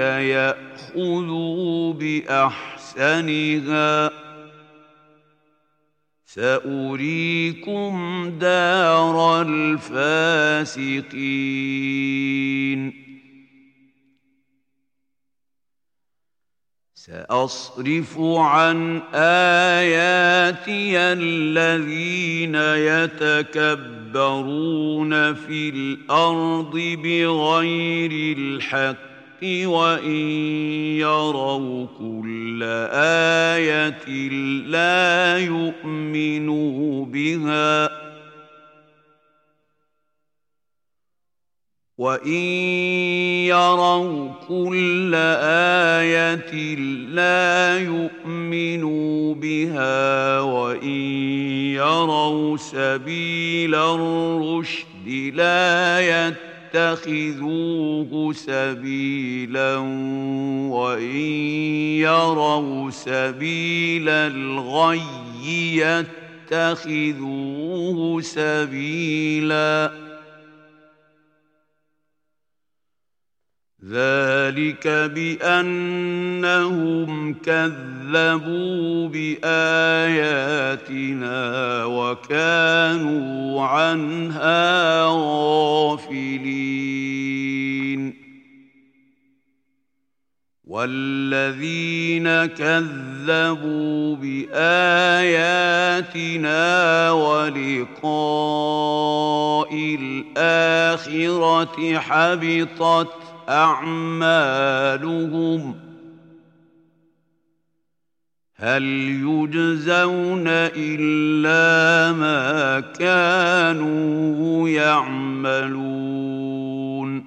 يأخذوا بأحسنها سأريكم دار الفاسقين سأصرف عن آياتي الذين يتكبرون في الأرض بغير الحق وإن يروا كل آية لا يؤمنوا بها وإن يروا كل آية لا يؤمنوا بها وإن يروا سبيل الرشد لا يتخذوه سبيلا وإن يروا سبيل الغي يتخذوه سبيلا ذلك بأنهم كذبوا بآياتنا وكانوا عنها غافلين والذين كذبوا بآياتنا ولقاء الآخرة حبطت أعمالهم هل يجزون إلا ما كانوا يعملون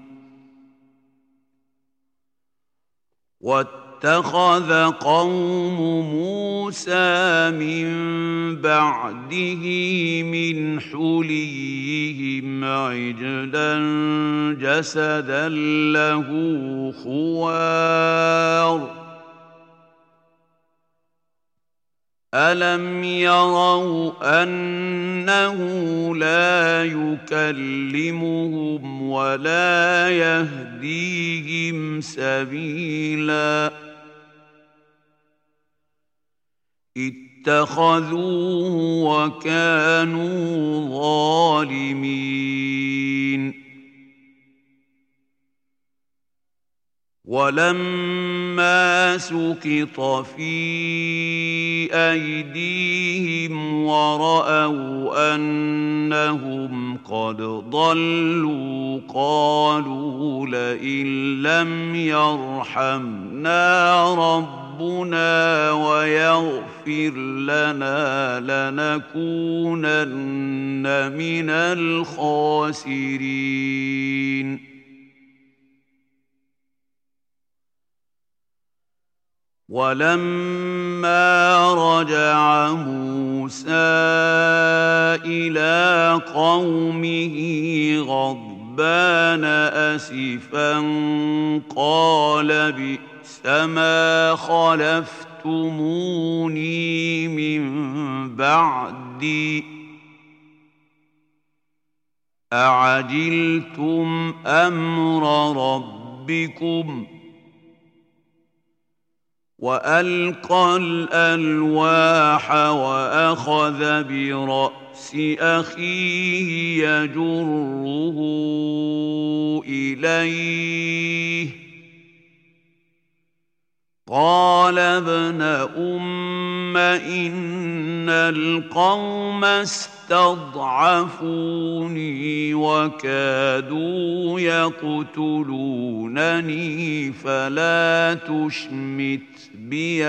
واتخذ قوم موسى من بعده من حليهم عجلا جسدا له خوار ألم يروا أنه لا يكلمهم ولا يهديهم سبيلا اتخذوه وكانوا ظالمين ولما سقط في أيديهم ورأوا أنهم قد ضلوا قالوا لئن لم يرحمنا ربنا ويغفر لنا لنكونن من الخاسرين ولما رجع موسى إلى قومه غضبان أسفا قال بئس ما خلفتموني من بعدي أعجلتم أمر ربكم وألقى الألواح وأخذ برأس أخيه يجره إليه قال ابن أم إن القوم استضعفوني وكادوا يقتلونني فلا تشمت بي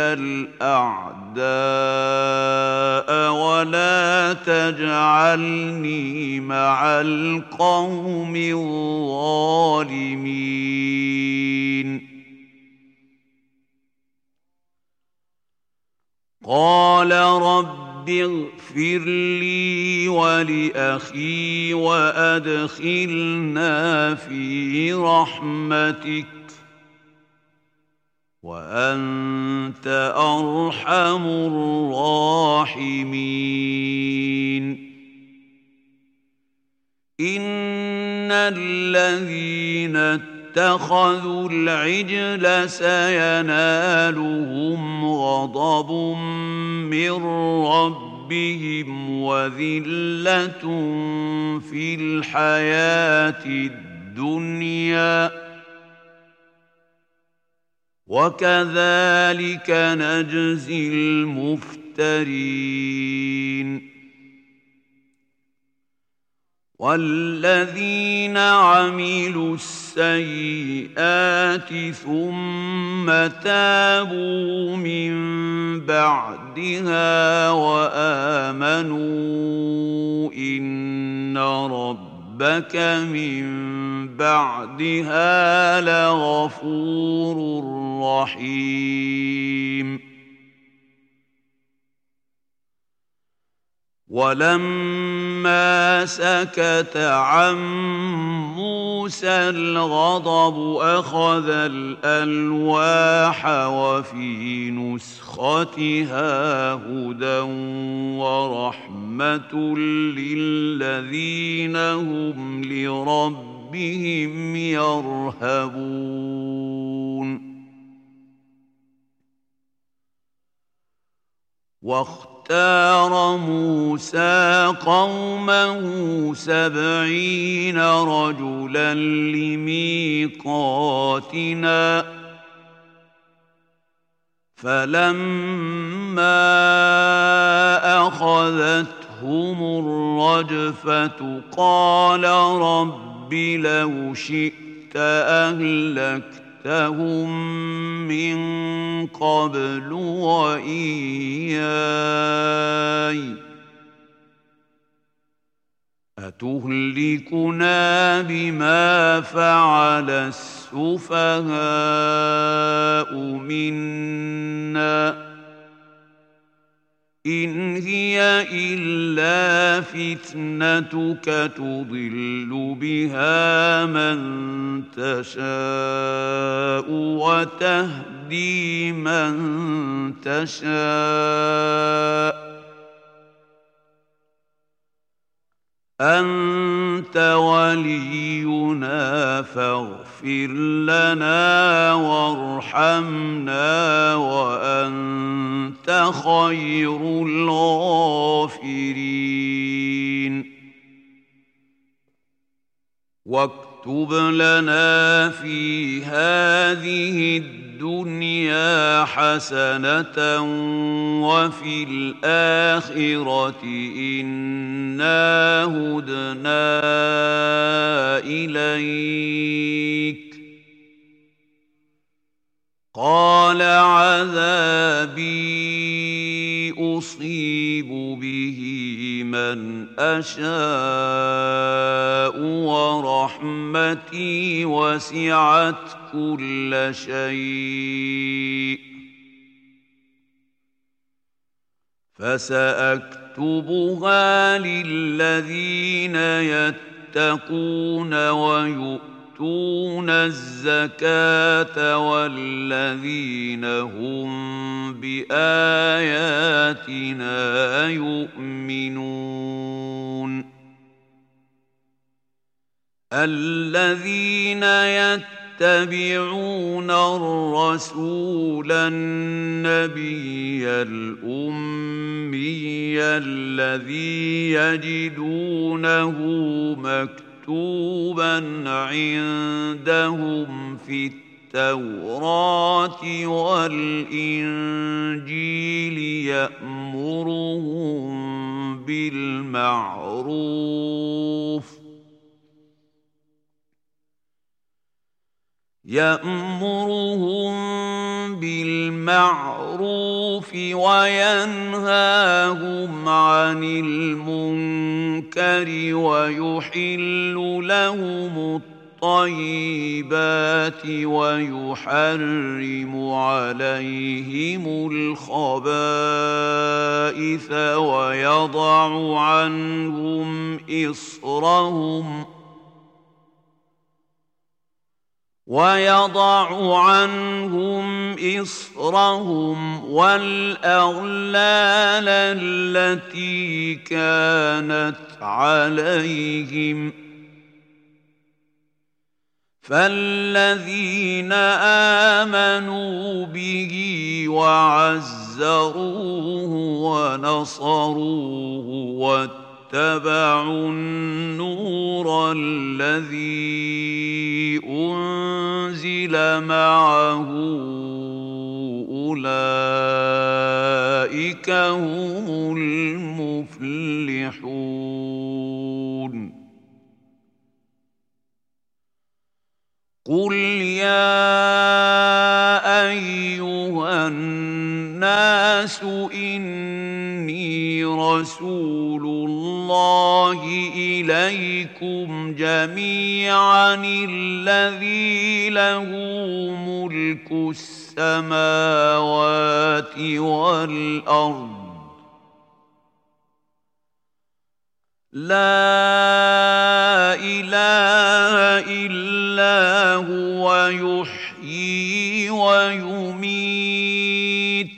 الأعداء ولا تجعلني مع القوم الظالمين قال رب اغفر لي ولأخي وأدخلنا في رحمتك وأنت أرحم الراحمين إن الذين اتخذوا العجل سينالهم غضب من ربهم ربهم وذلة في الحياة الدنيا وكذلك نجزي المفترين والذين عملوا السيئات ثم تابوا من بعدها وآمنوا إن ربك من بعدها لغفور رحيم ولما سكت عن موسى الغضب أخذ الألواح وفي نسختها هدى ورحمة للذين هم لربهم يرهبون واختار موسى قومه سبعين رجلا لميقاتنا فلما أخذتهم الرجفة قال رب لو شئت أهلكت من قبل وإياي أتهلكنا بما فعل السفهاء منا إن هي إلا فتنتك تضل بها من تشاء وتهدي من تشاء أنت ولينا فاغفر لنا وارحمنا وأنت خير الغافرين واكتب لنا في هذه الدنيا حسنة وفي الآخرة إنا هدنا إليك قال عذابي أصيب به من أشاء ورحمتي وسعت كل شيء فسأكتبها للذين يتقون ويؤتون الزكاة والذين هم بآياتنا يؤمنون الذين يتبعون الرسول النبي الأمي الذي يجدونه مكتوبا عندهم في التوراة والإنجيل يأمرهم بالمعروف يأمرهم بالمعروف وينهاهم عن المنكر ويحل لهم الطيبات ويحرم عليهم الخبائث ويضع عنهم إصرهم ويضع عنهم إصرهم والأغلال التي كانت عليهم فالذين آمنوا به وعزروه ونصروه واتبعوا النور الذي أنزل معه أولئك هم المفلحون. قل يا أيها الناس إني رسول الله إليكم جميعا الذي له ملك السماوات والأرض لا إله إلا هو يحيي ويميت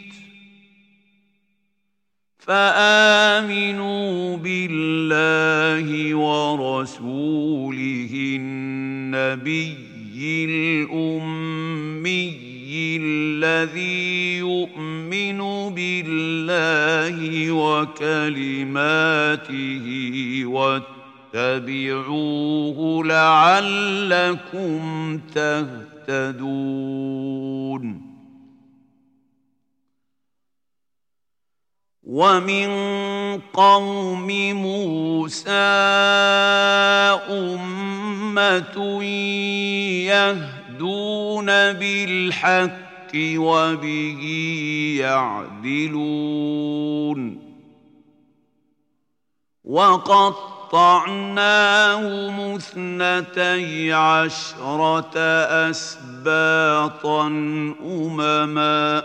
فآمنوا بالله ورسوله النبي الأمي الذي يؤمن بالله وكلماته واتبعوه لعلكم تهتدون. ومن قوم موسى أمة يهدون بالحق وبه يعدلون وقطعناهم اثنتي عشرة أسباطا أمما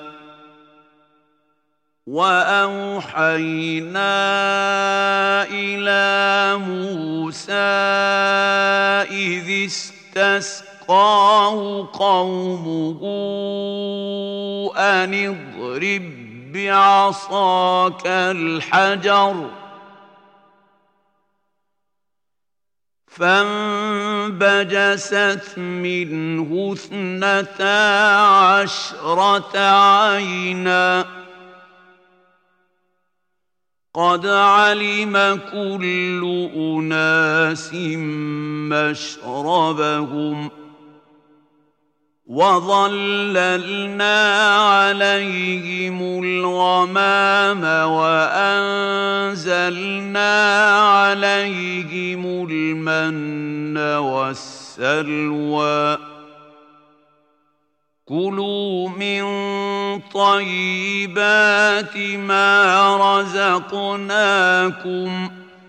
وأوحينا إلى موسى إذ استسقاه قومه أن اضرب بعصاك الحجر فانبجست منه اثنتا عشرة عينا قد علم كل أناس مشربهم وظللنا عليهم الغمام وأنزلنا عليهم المن والسلوى كلوا من طيبات ما رزقناكم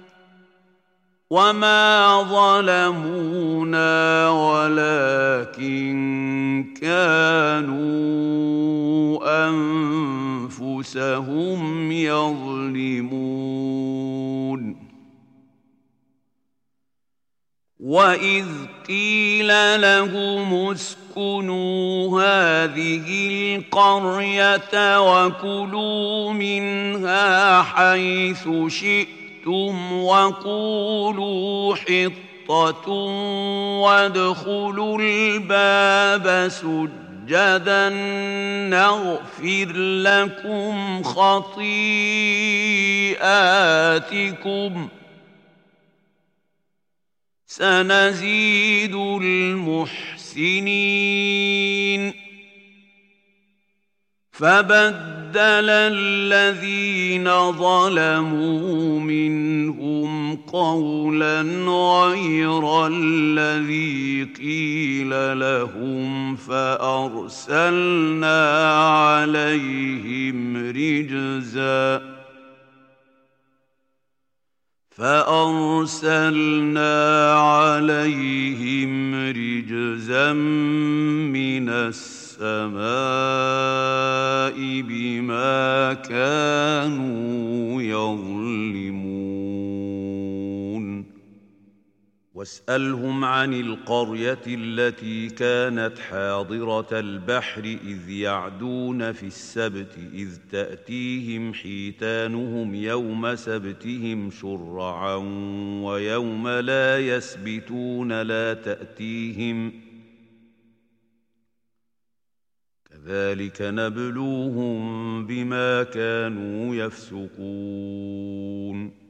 وما ظلمونا ولكن كانوا أنفسهم يظلمون. وإذ قيل لهم اسكنوا هذه القرية وكلوا منها حيث شئتم وقولوا حطة وادخلوا الباب سجدا نغفر لكم خطيئاتكم سنزيد المحسنين. فبدل الذين ظلموا منهم قولا غير الذي قيل لهم فأرسلنا عليهم رجزا فأرسلنا عليهم رجزا من السماء بما كانوا يظلمون. واسألهم عن القرية التي كانت حاضرة البحر إذ يعدون في السبت إذ تأتيهم حيتانهم يوم سبتهم شرعا ويوم لا يسبتون لا تأتيهم كذلك نبلوهم بما كانوا يفسقون.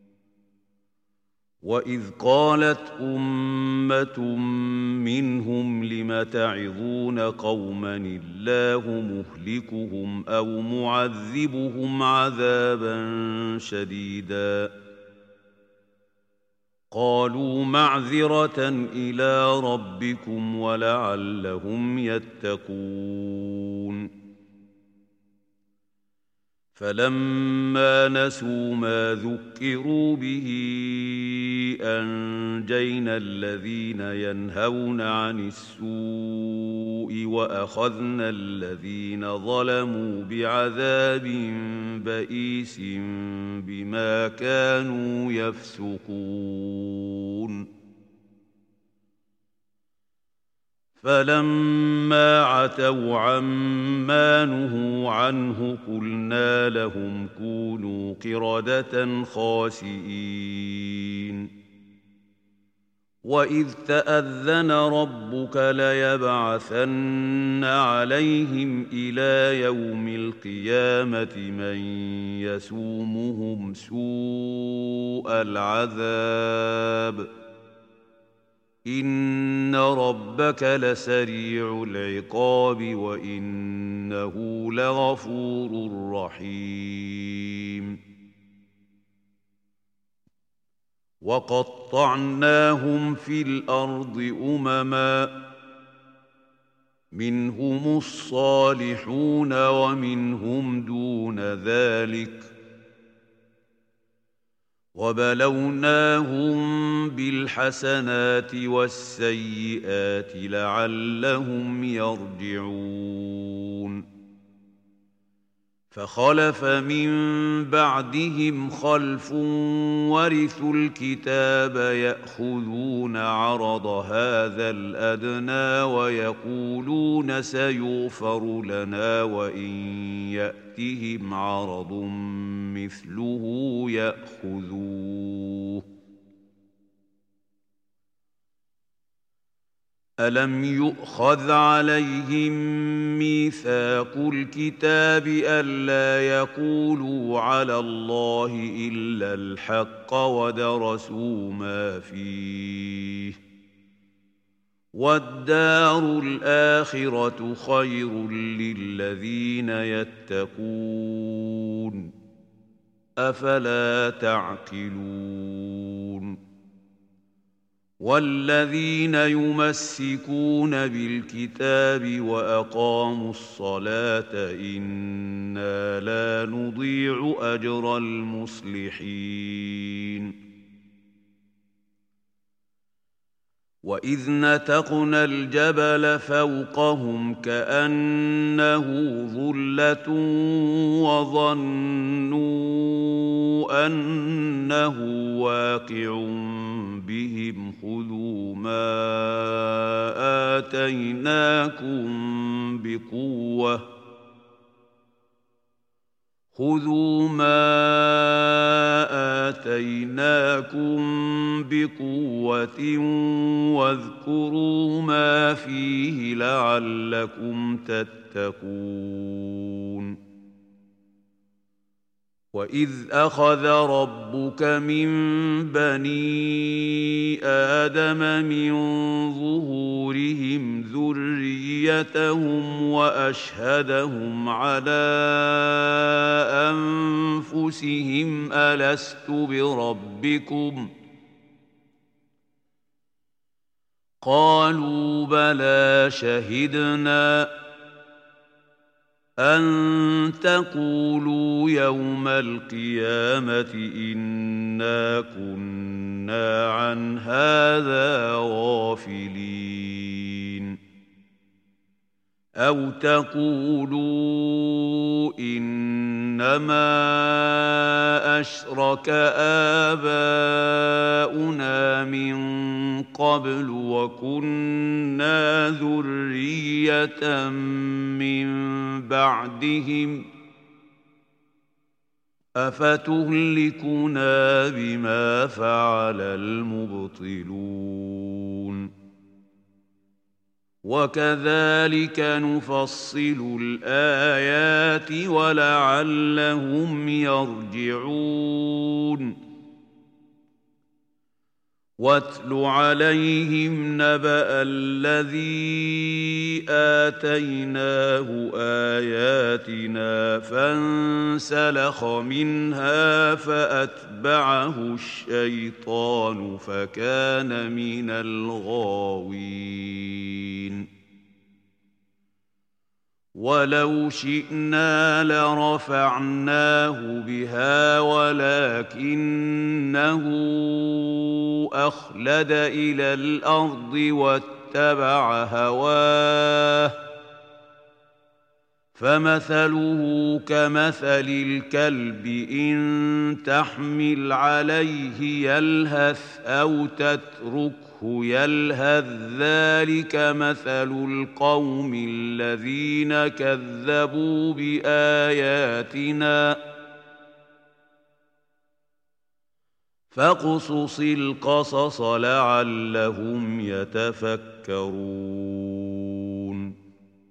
وإذ قالت أمة منهم لم تعظون قوما الله مهلكهم أو معذبهم عذابا شديدا قالوا معذرة إلى ربكم ولعلهم يتقون. فلما نسوا ما ذكروا به أنجينا الذين ينهون عن السوء وأخذنا الذين ظلموا بعذاب بئيس بما كانوا يفسقون. فلما عتوا عما نهوا عنه قلنا لهم كونوا قردة خاسئين. وإذ تأذن ربك ليبعثن عليهم إلى يوم القيامة من يسومهم سوء العذاب إن ربك لسريع العقاب وإنه لغفور رحيم. وقطعناهم في الأرض أمما منهم الصالحون ومنهم دون ذلك وبلوناهم بالحسنات والسيئات لعلهم يرجعون. فخلف من بعدهم خلف ورثوا الكتاب يأخذون عرض هذا الأدنى ويقولون سيغفر لنا وإن يأتهم عرض مثله يأخذوه. ألم يؤخذ عليهم ميثاق الكتاب ألا يقولوا على الله إلا الحق ودرسوا ما فيه والدار الآخرة خير للذين يتقون أفلا تعقلون. والذين يمسكون بالكتاب وأقاموا الصلاة إنا لا نضيع أجر المصلحين. وإذ نتقنا الجبل فوقهم كأنه ظلة وظنوا أنه واقع بهم خذوا ما آتيناكم بقوة خذوا ما آتيناكم بقوة واذكروا ما فيه لعلكم تتقون. وإذ أخذ ربك من بني آدم من ظهورهم ذريتهم وأشهدهم على أنفسهم ألست بربكم قالوا بلى شهدنا أن تقولوا يوم القيامة إنا كنا عن هذا غافلين أو تقولوا إنما أشرك آباؤنا من قبل وكنا ذرية من بعدهم أفتهلكنا بما فعل المبطلون وكذلك نفصل الآيات ولعلهم يرجعون واتل عليهم نبأ الذي آتيناه آياتنا فانسلخ منها فأتبعه الشيطان فكان من الغاوين ولو شئنا لرفعناه بها ولكنه أخلد إلى الأرض واتبع هواه فمثله كمثل الكلب إن تحمل عليه يلهث أو تتركه يلهث ذلك مثل القوم الذين كذبوا بآياتنا فاقصص القصص لعلهم يتفكرون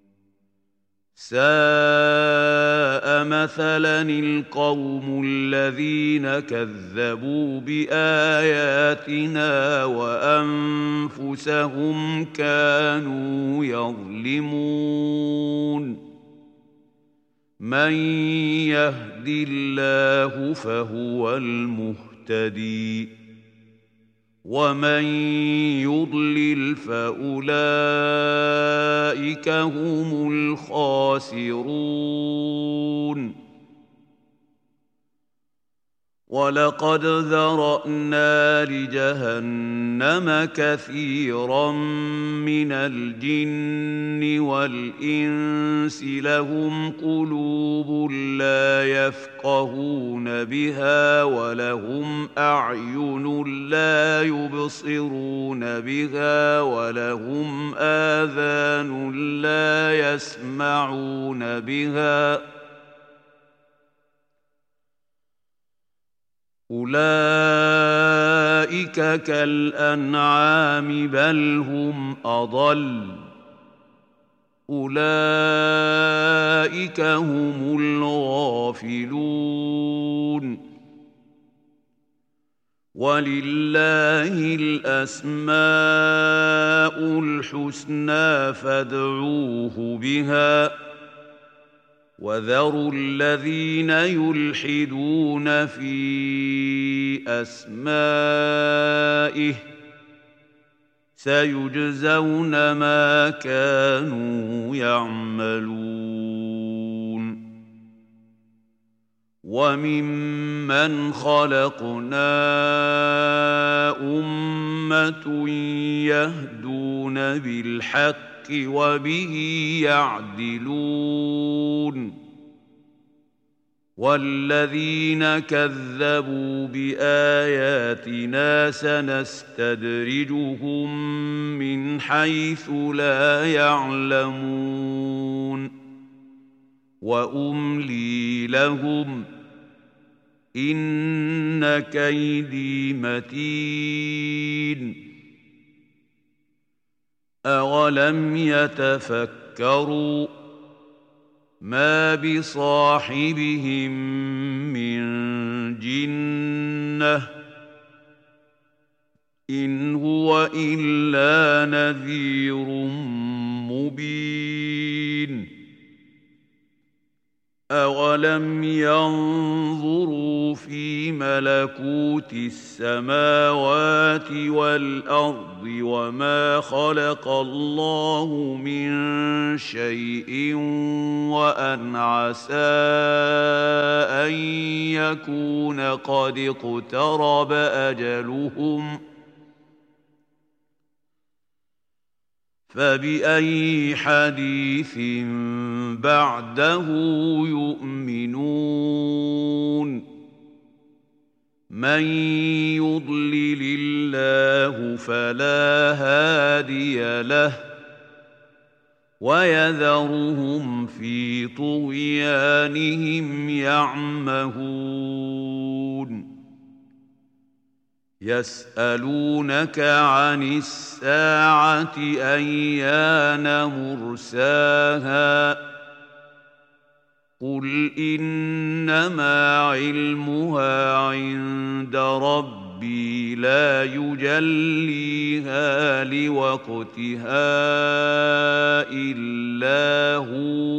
ساء مثلا القوم الذين كذبوا بآياتنا وأنفسهم كانوا يظلمون من يهد الله فهو المهتدي ومن يضلل فأولئك هم الخاسرون ولقد ذرأنا لجهنم كثيرا من الجن والإنس لهم قلوب لا يفقهون بها ولهم أعين لا يبصرون بها ولهم آذان لا يسمعون بها أولئك كالأنعام بل هم أضل أولئك هم الغافلون ولله الأسماء الحسنى فادعوه بها وذروا الذين يلحدون في أسمائه سيجزون ما كانوا يعملون وممن خلقنا أمة يهدون بالحق وبه يعدلون والذين كذبوا بآياتنا سنستدرجهم من حيث لا يعلمون وأملي لهم إن كيدي متين أولم يتفكروا ما بصاحبهم من جنة إن هو إلا نذير مبين أولم ينظروا في ملكوت السماوات والأرض وما خلق الله من شيء وأن عسى أن يكون قد اقترب أجلهم فبأي حديث بعده يؤمنون من يضلل الله فلا هادي له ويذرهم في طغيانهم يعمهون يسألونك عن الساعة أيان مرساها قل إنما علمها عند ربي لا يجليها لوقتها إلا هو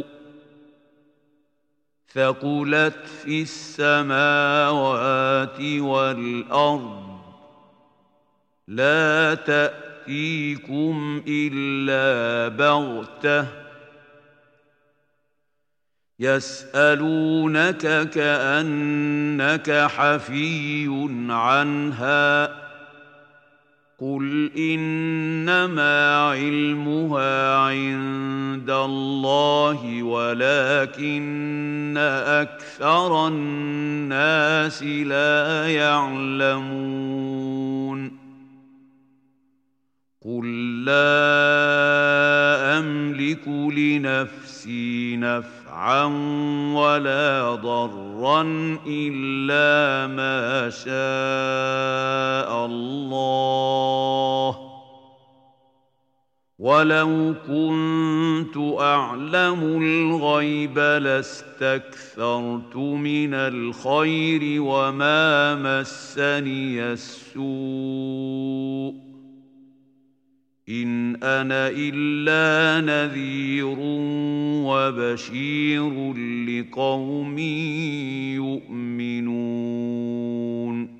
ثقلت في السماوات والأرض لا تأتيكم إلا بغتة يسألونك كأنك حفي عنها قل إنما علمها عند الله ولكن أكثر الناس لا يعلمون قل لا أملك لنفسي نفعا ولا ضرا إلا ما شاء الله ولو كنت أعلم الغيب لاستكثرت من الخير وما مسني السوء إن أنا إلا نذير وبشير لقوم يؤمنون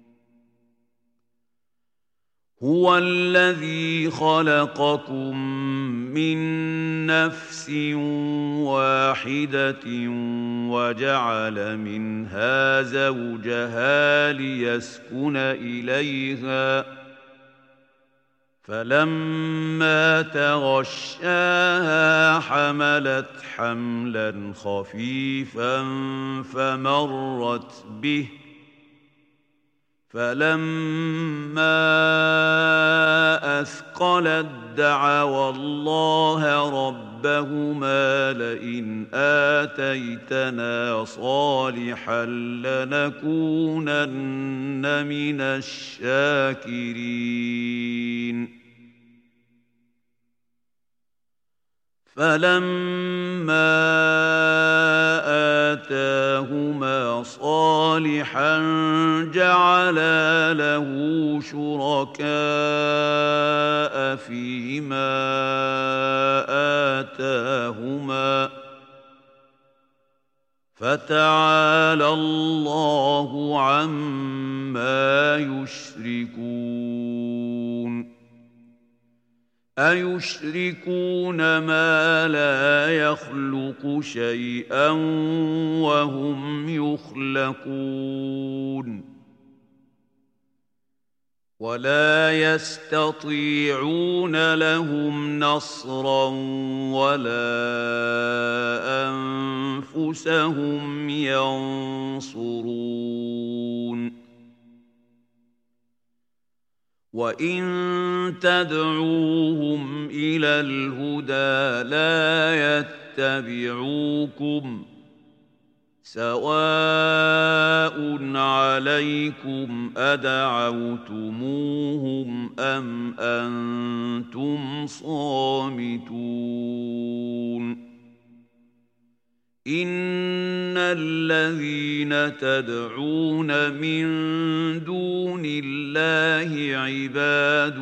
هو الذي خلقكم من نفس واحدة وجعل منها زوجها ليسكن إليها فلما تغشاها حملت حملا خفيفا فمرت به فلما أثقلت دعوا الله ربهما لئن آتيتنا صالحا لنكونن من الشاكرين فلما آتاهما صالحا جعلا له شركاء فيما آتاهما فتعالى الله عما يشركون أيشركون ما لا يخلق شيئا وهم يخلقون ولا يستطيعون لهم نصرا ولا أنفسهم ينصرون وإن تدعوهم إلى الهدى لا يتبعوكم سواء عليكم أدعوتموهم أم أنتم صامتون إن الذين تدعون من دون الله عباد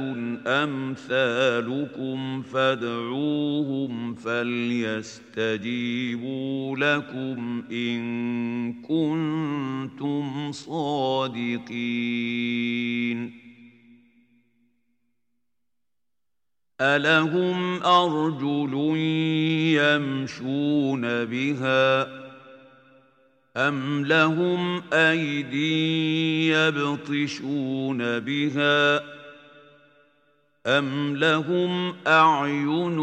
أمثالكم فادعوهم فليستجيبوا لكم إن كنتم صادقين ألهم أرجل يمشون بها أم لهم أيدي يبطشون بها أم لهم أعين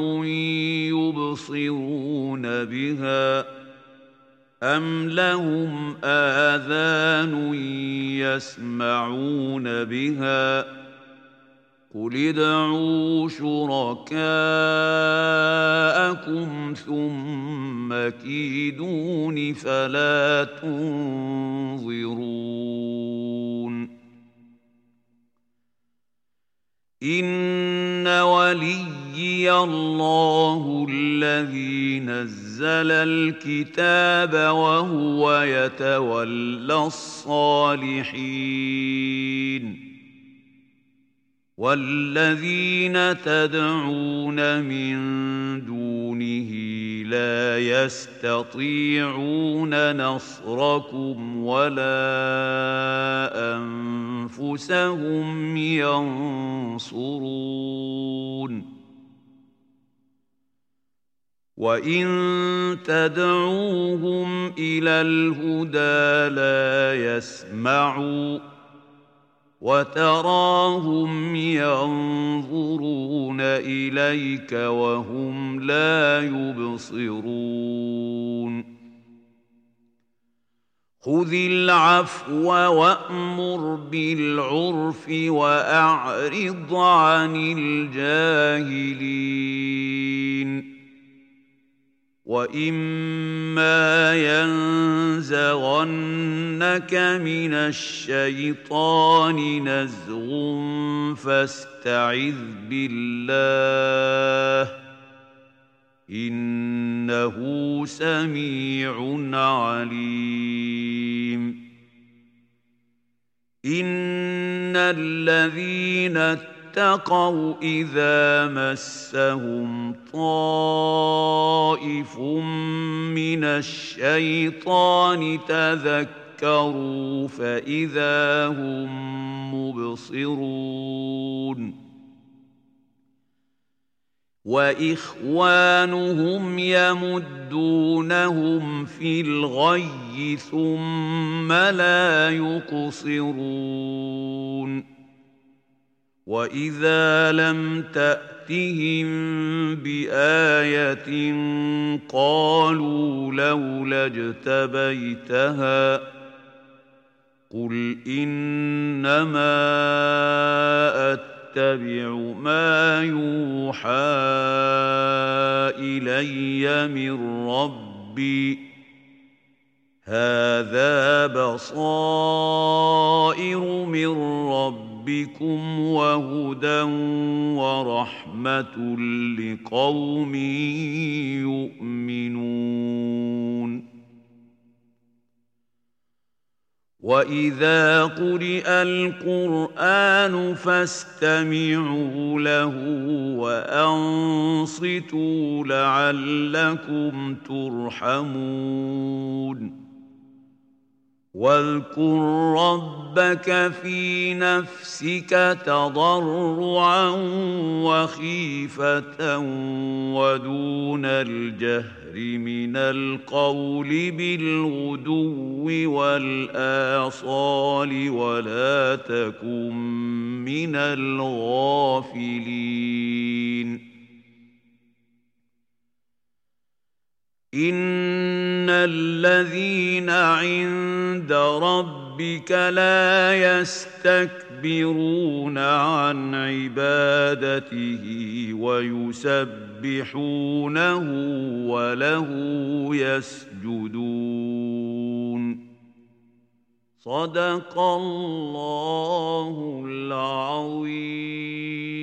يبصرون بها أم لهم آذان يسمعون بها قل ادعوا شركاءكم ثم كيدون فلا تنظرون إن وليي الله الذي نزل الكتاب وهو يتولى الصالحين والذين تدعون من دونه لا يستطيعون نصركم ولا أنفسهم ينصرون وإن تدعوهم إلى الهدى لا يسمعوا وتراهم ينظرون إليك وهم لا يبصرون خذ العفو وأمر بالعرف وأعرض عن الجاهلين وإما ينزغنك من الشيطان نزغ فاستعذ بالله إنه سميع عليم إن الذين اتقوا إذا مسهم طائف من الشيطان تذكروا فإذا هم مبصرون وإخوانهم يمدونهم في الغي ثم لا يقصرون وإذا لم تأتهم بآية قالوا لولا اجتبيتها قل إنما أتبع ما يوحى إلي من ربي هذا بصائر من ربكم وهدى ورحمة لقوم يؤمنون وإذا قرئ القرآن فاستمعوا له وأنصتوا لعلكم ترحمون واذكر ربك في نفسك تضرعا وخيفة ودون الجهر من القول بالغدو والآصال ولا تكن من الغافلين إن الذين عند ربك لا يستكبرون عن عبادته ويسبحونه وله يسجدون صدق الله العظيم.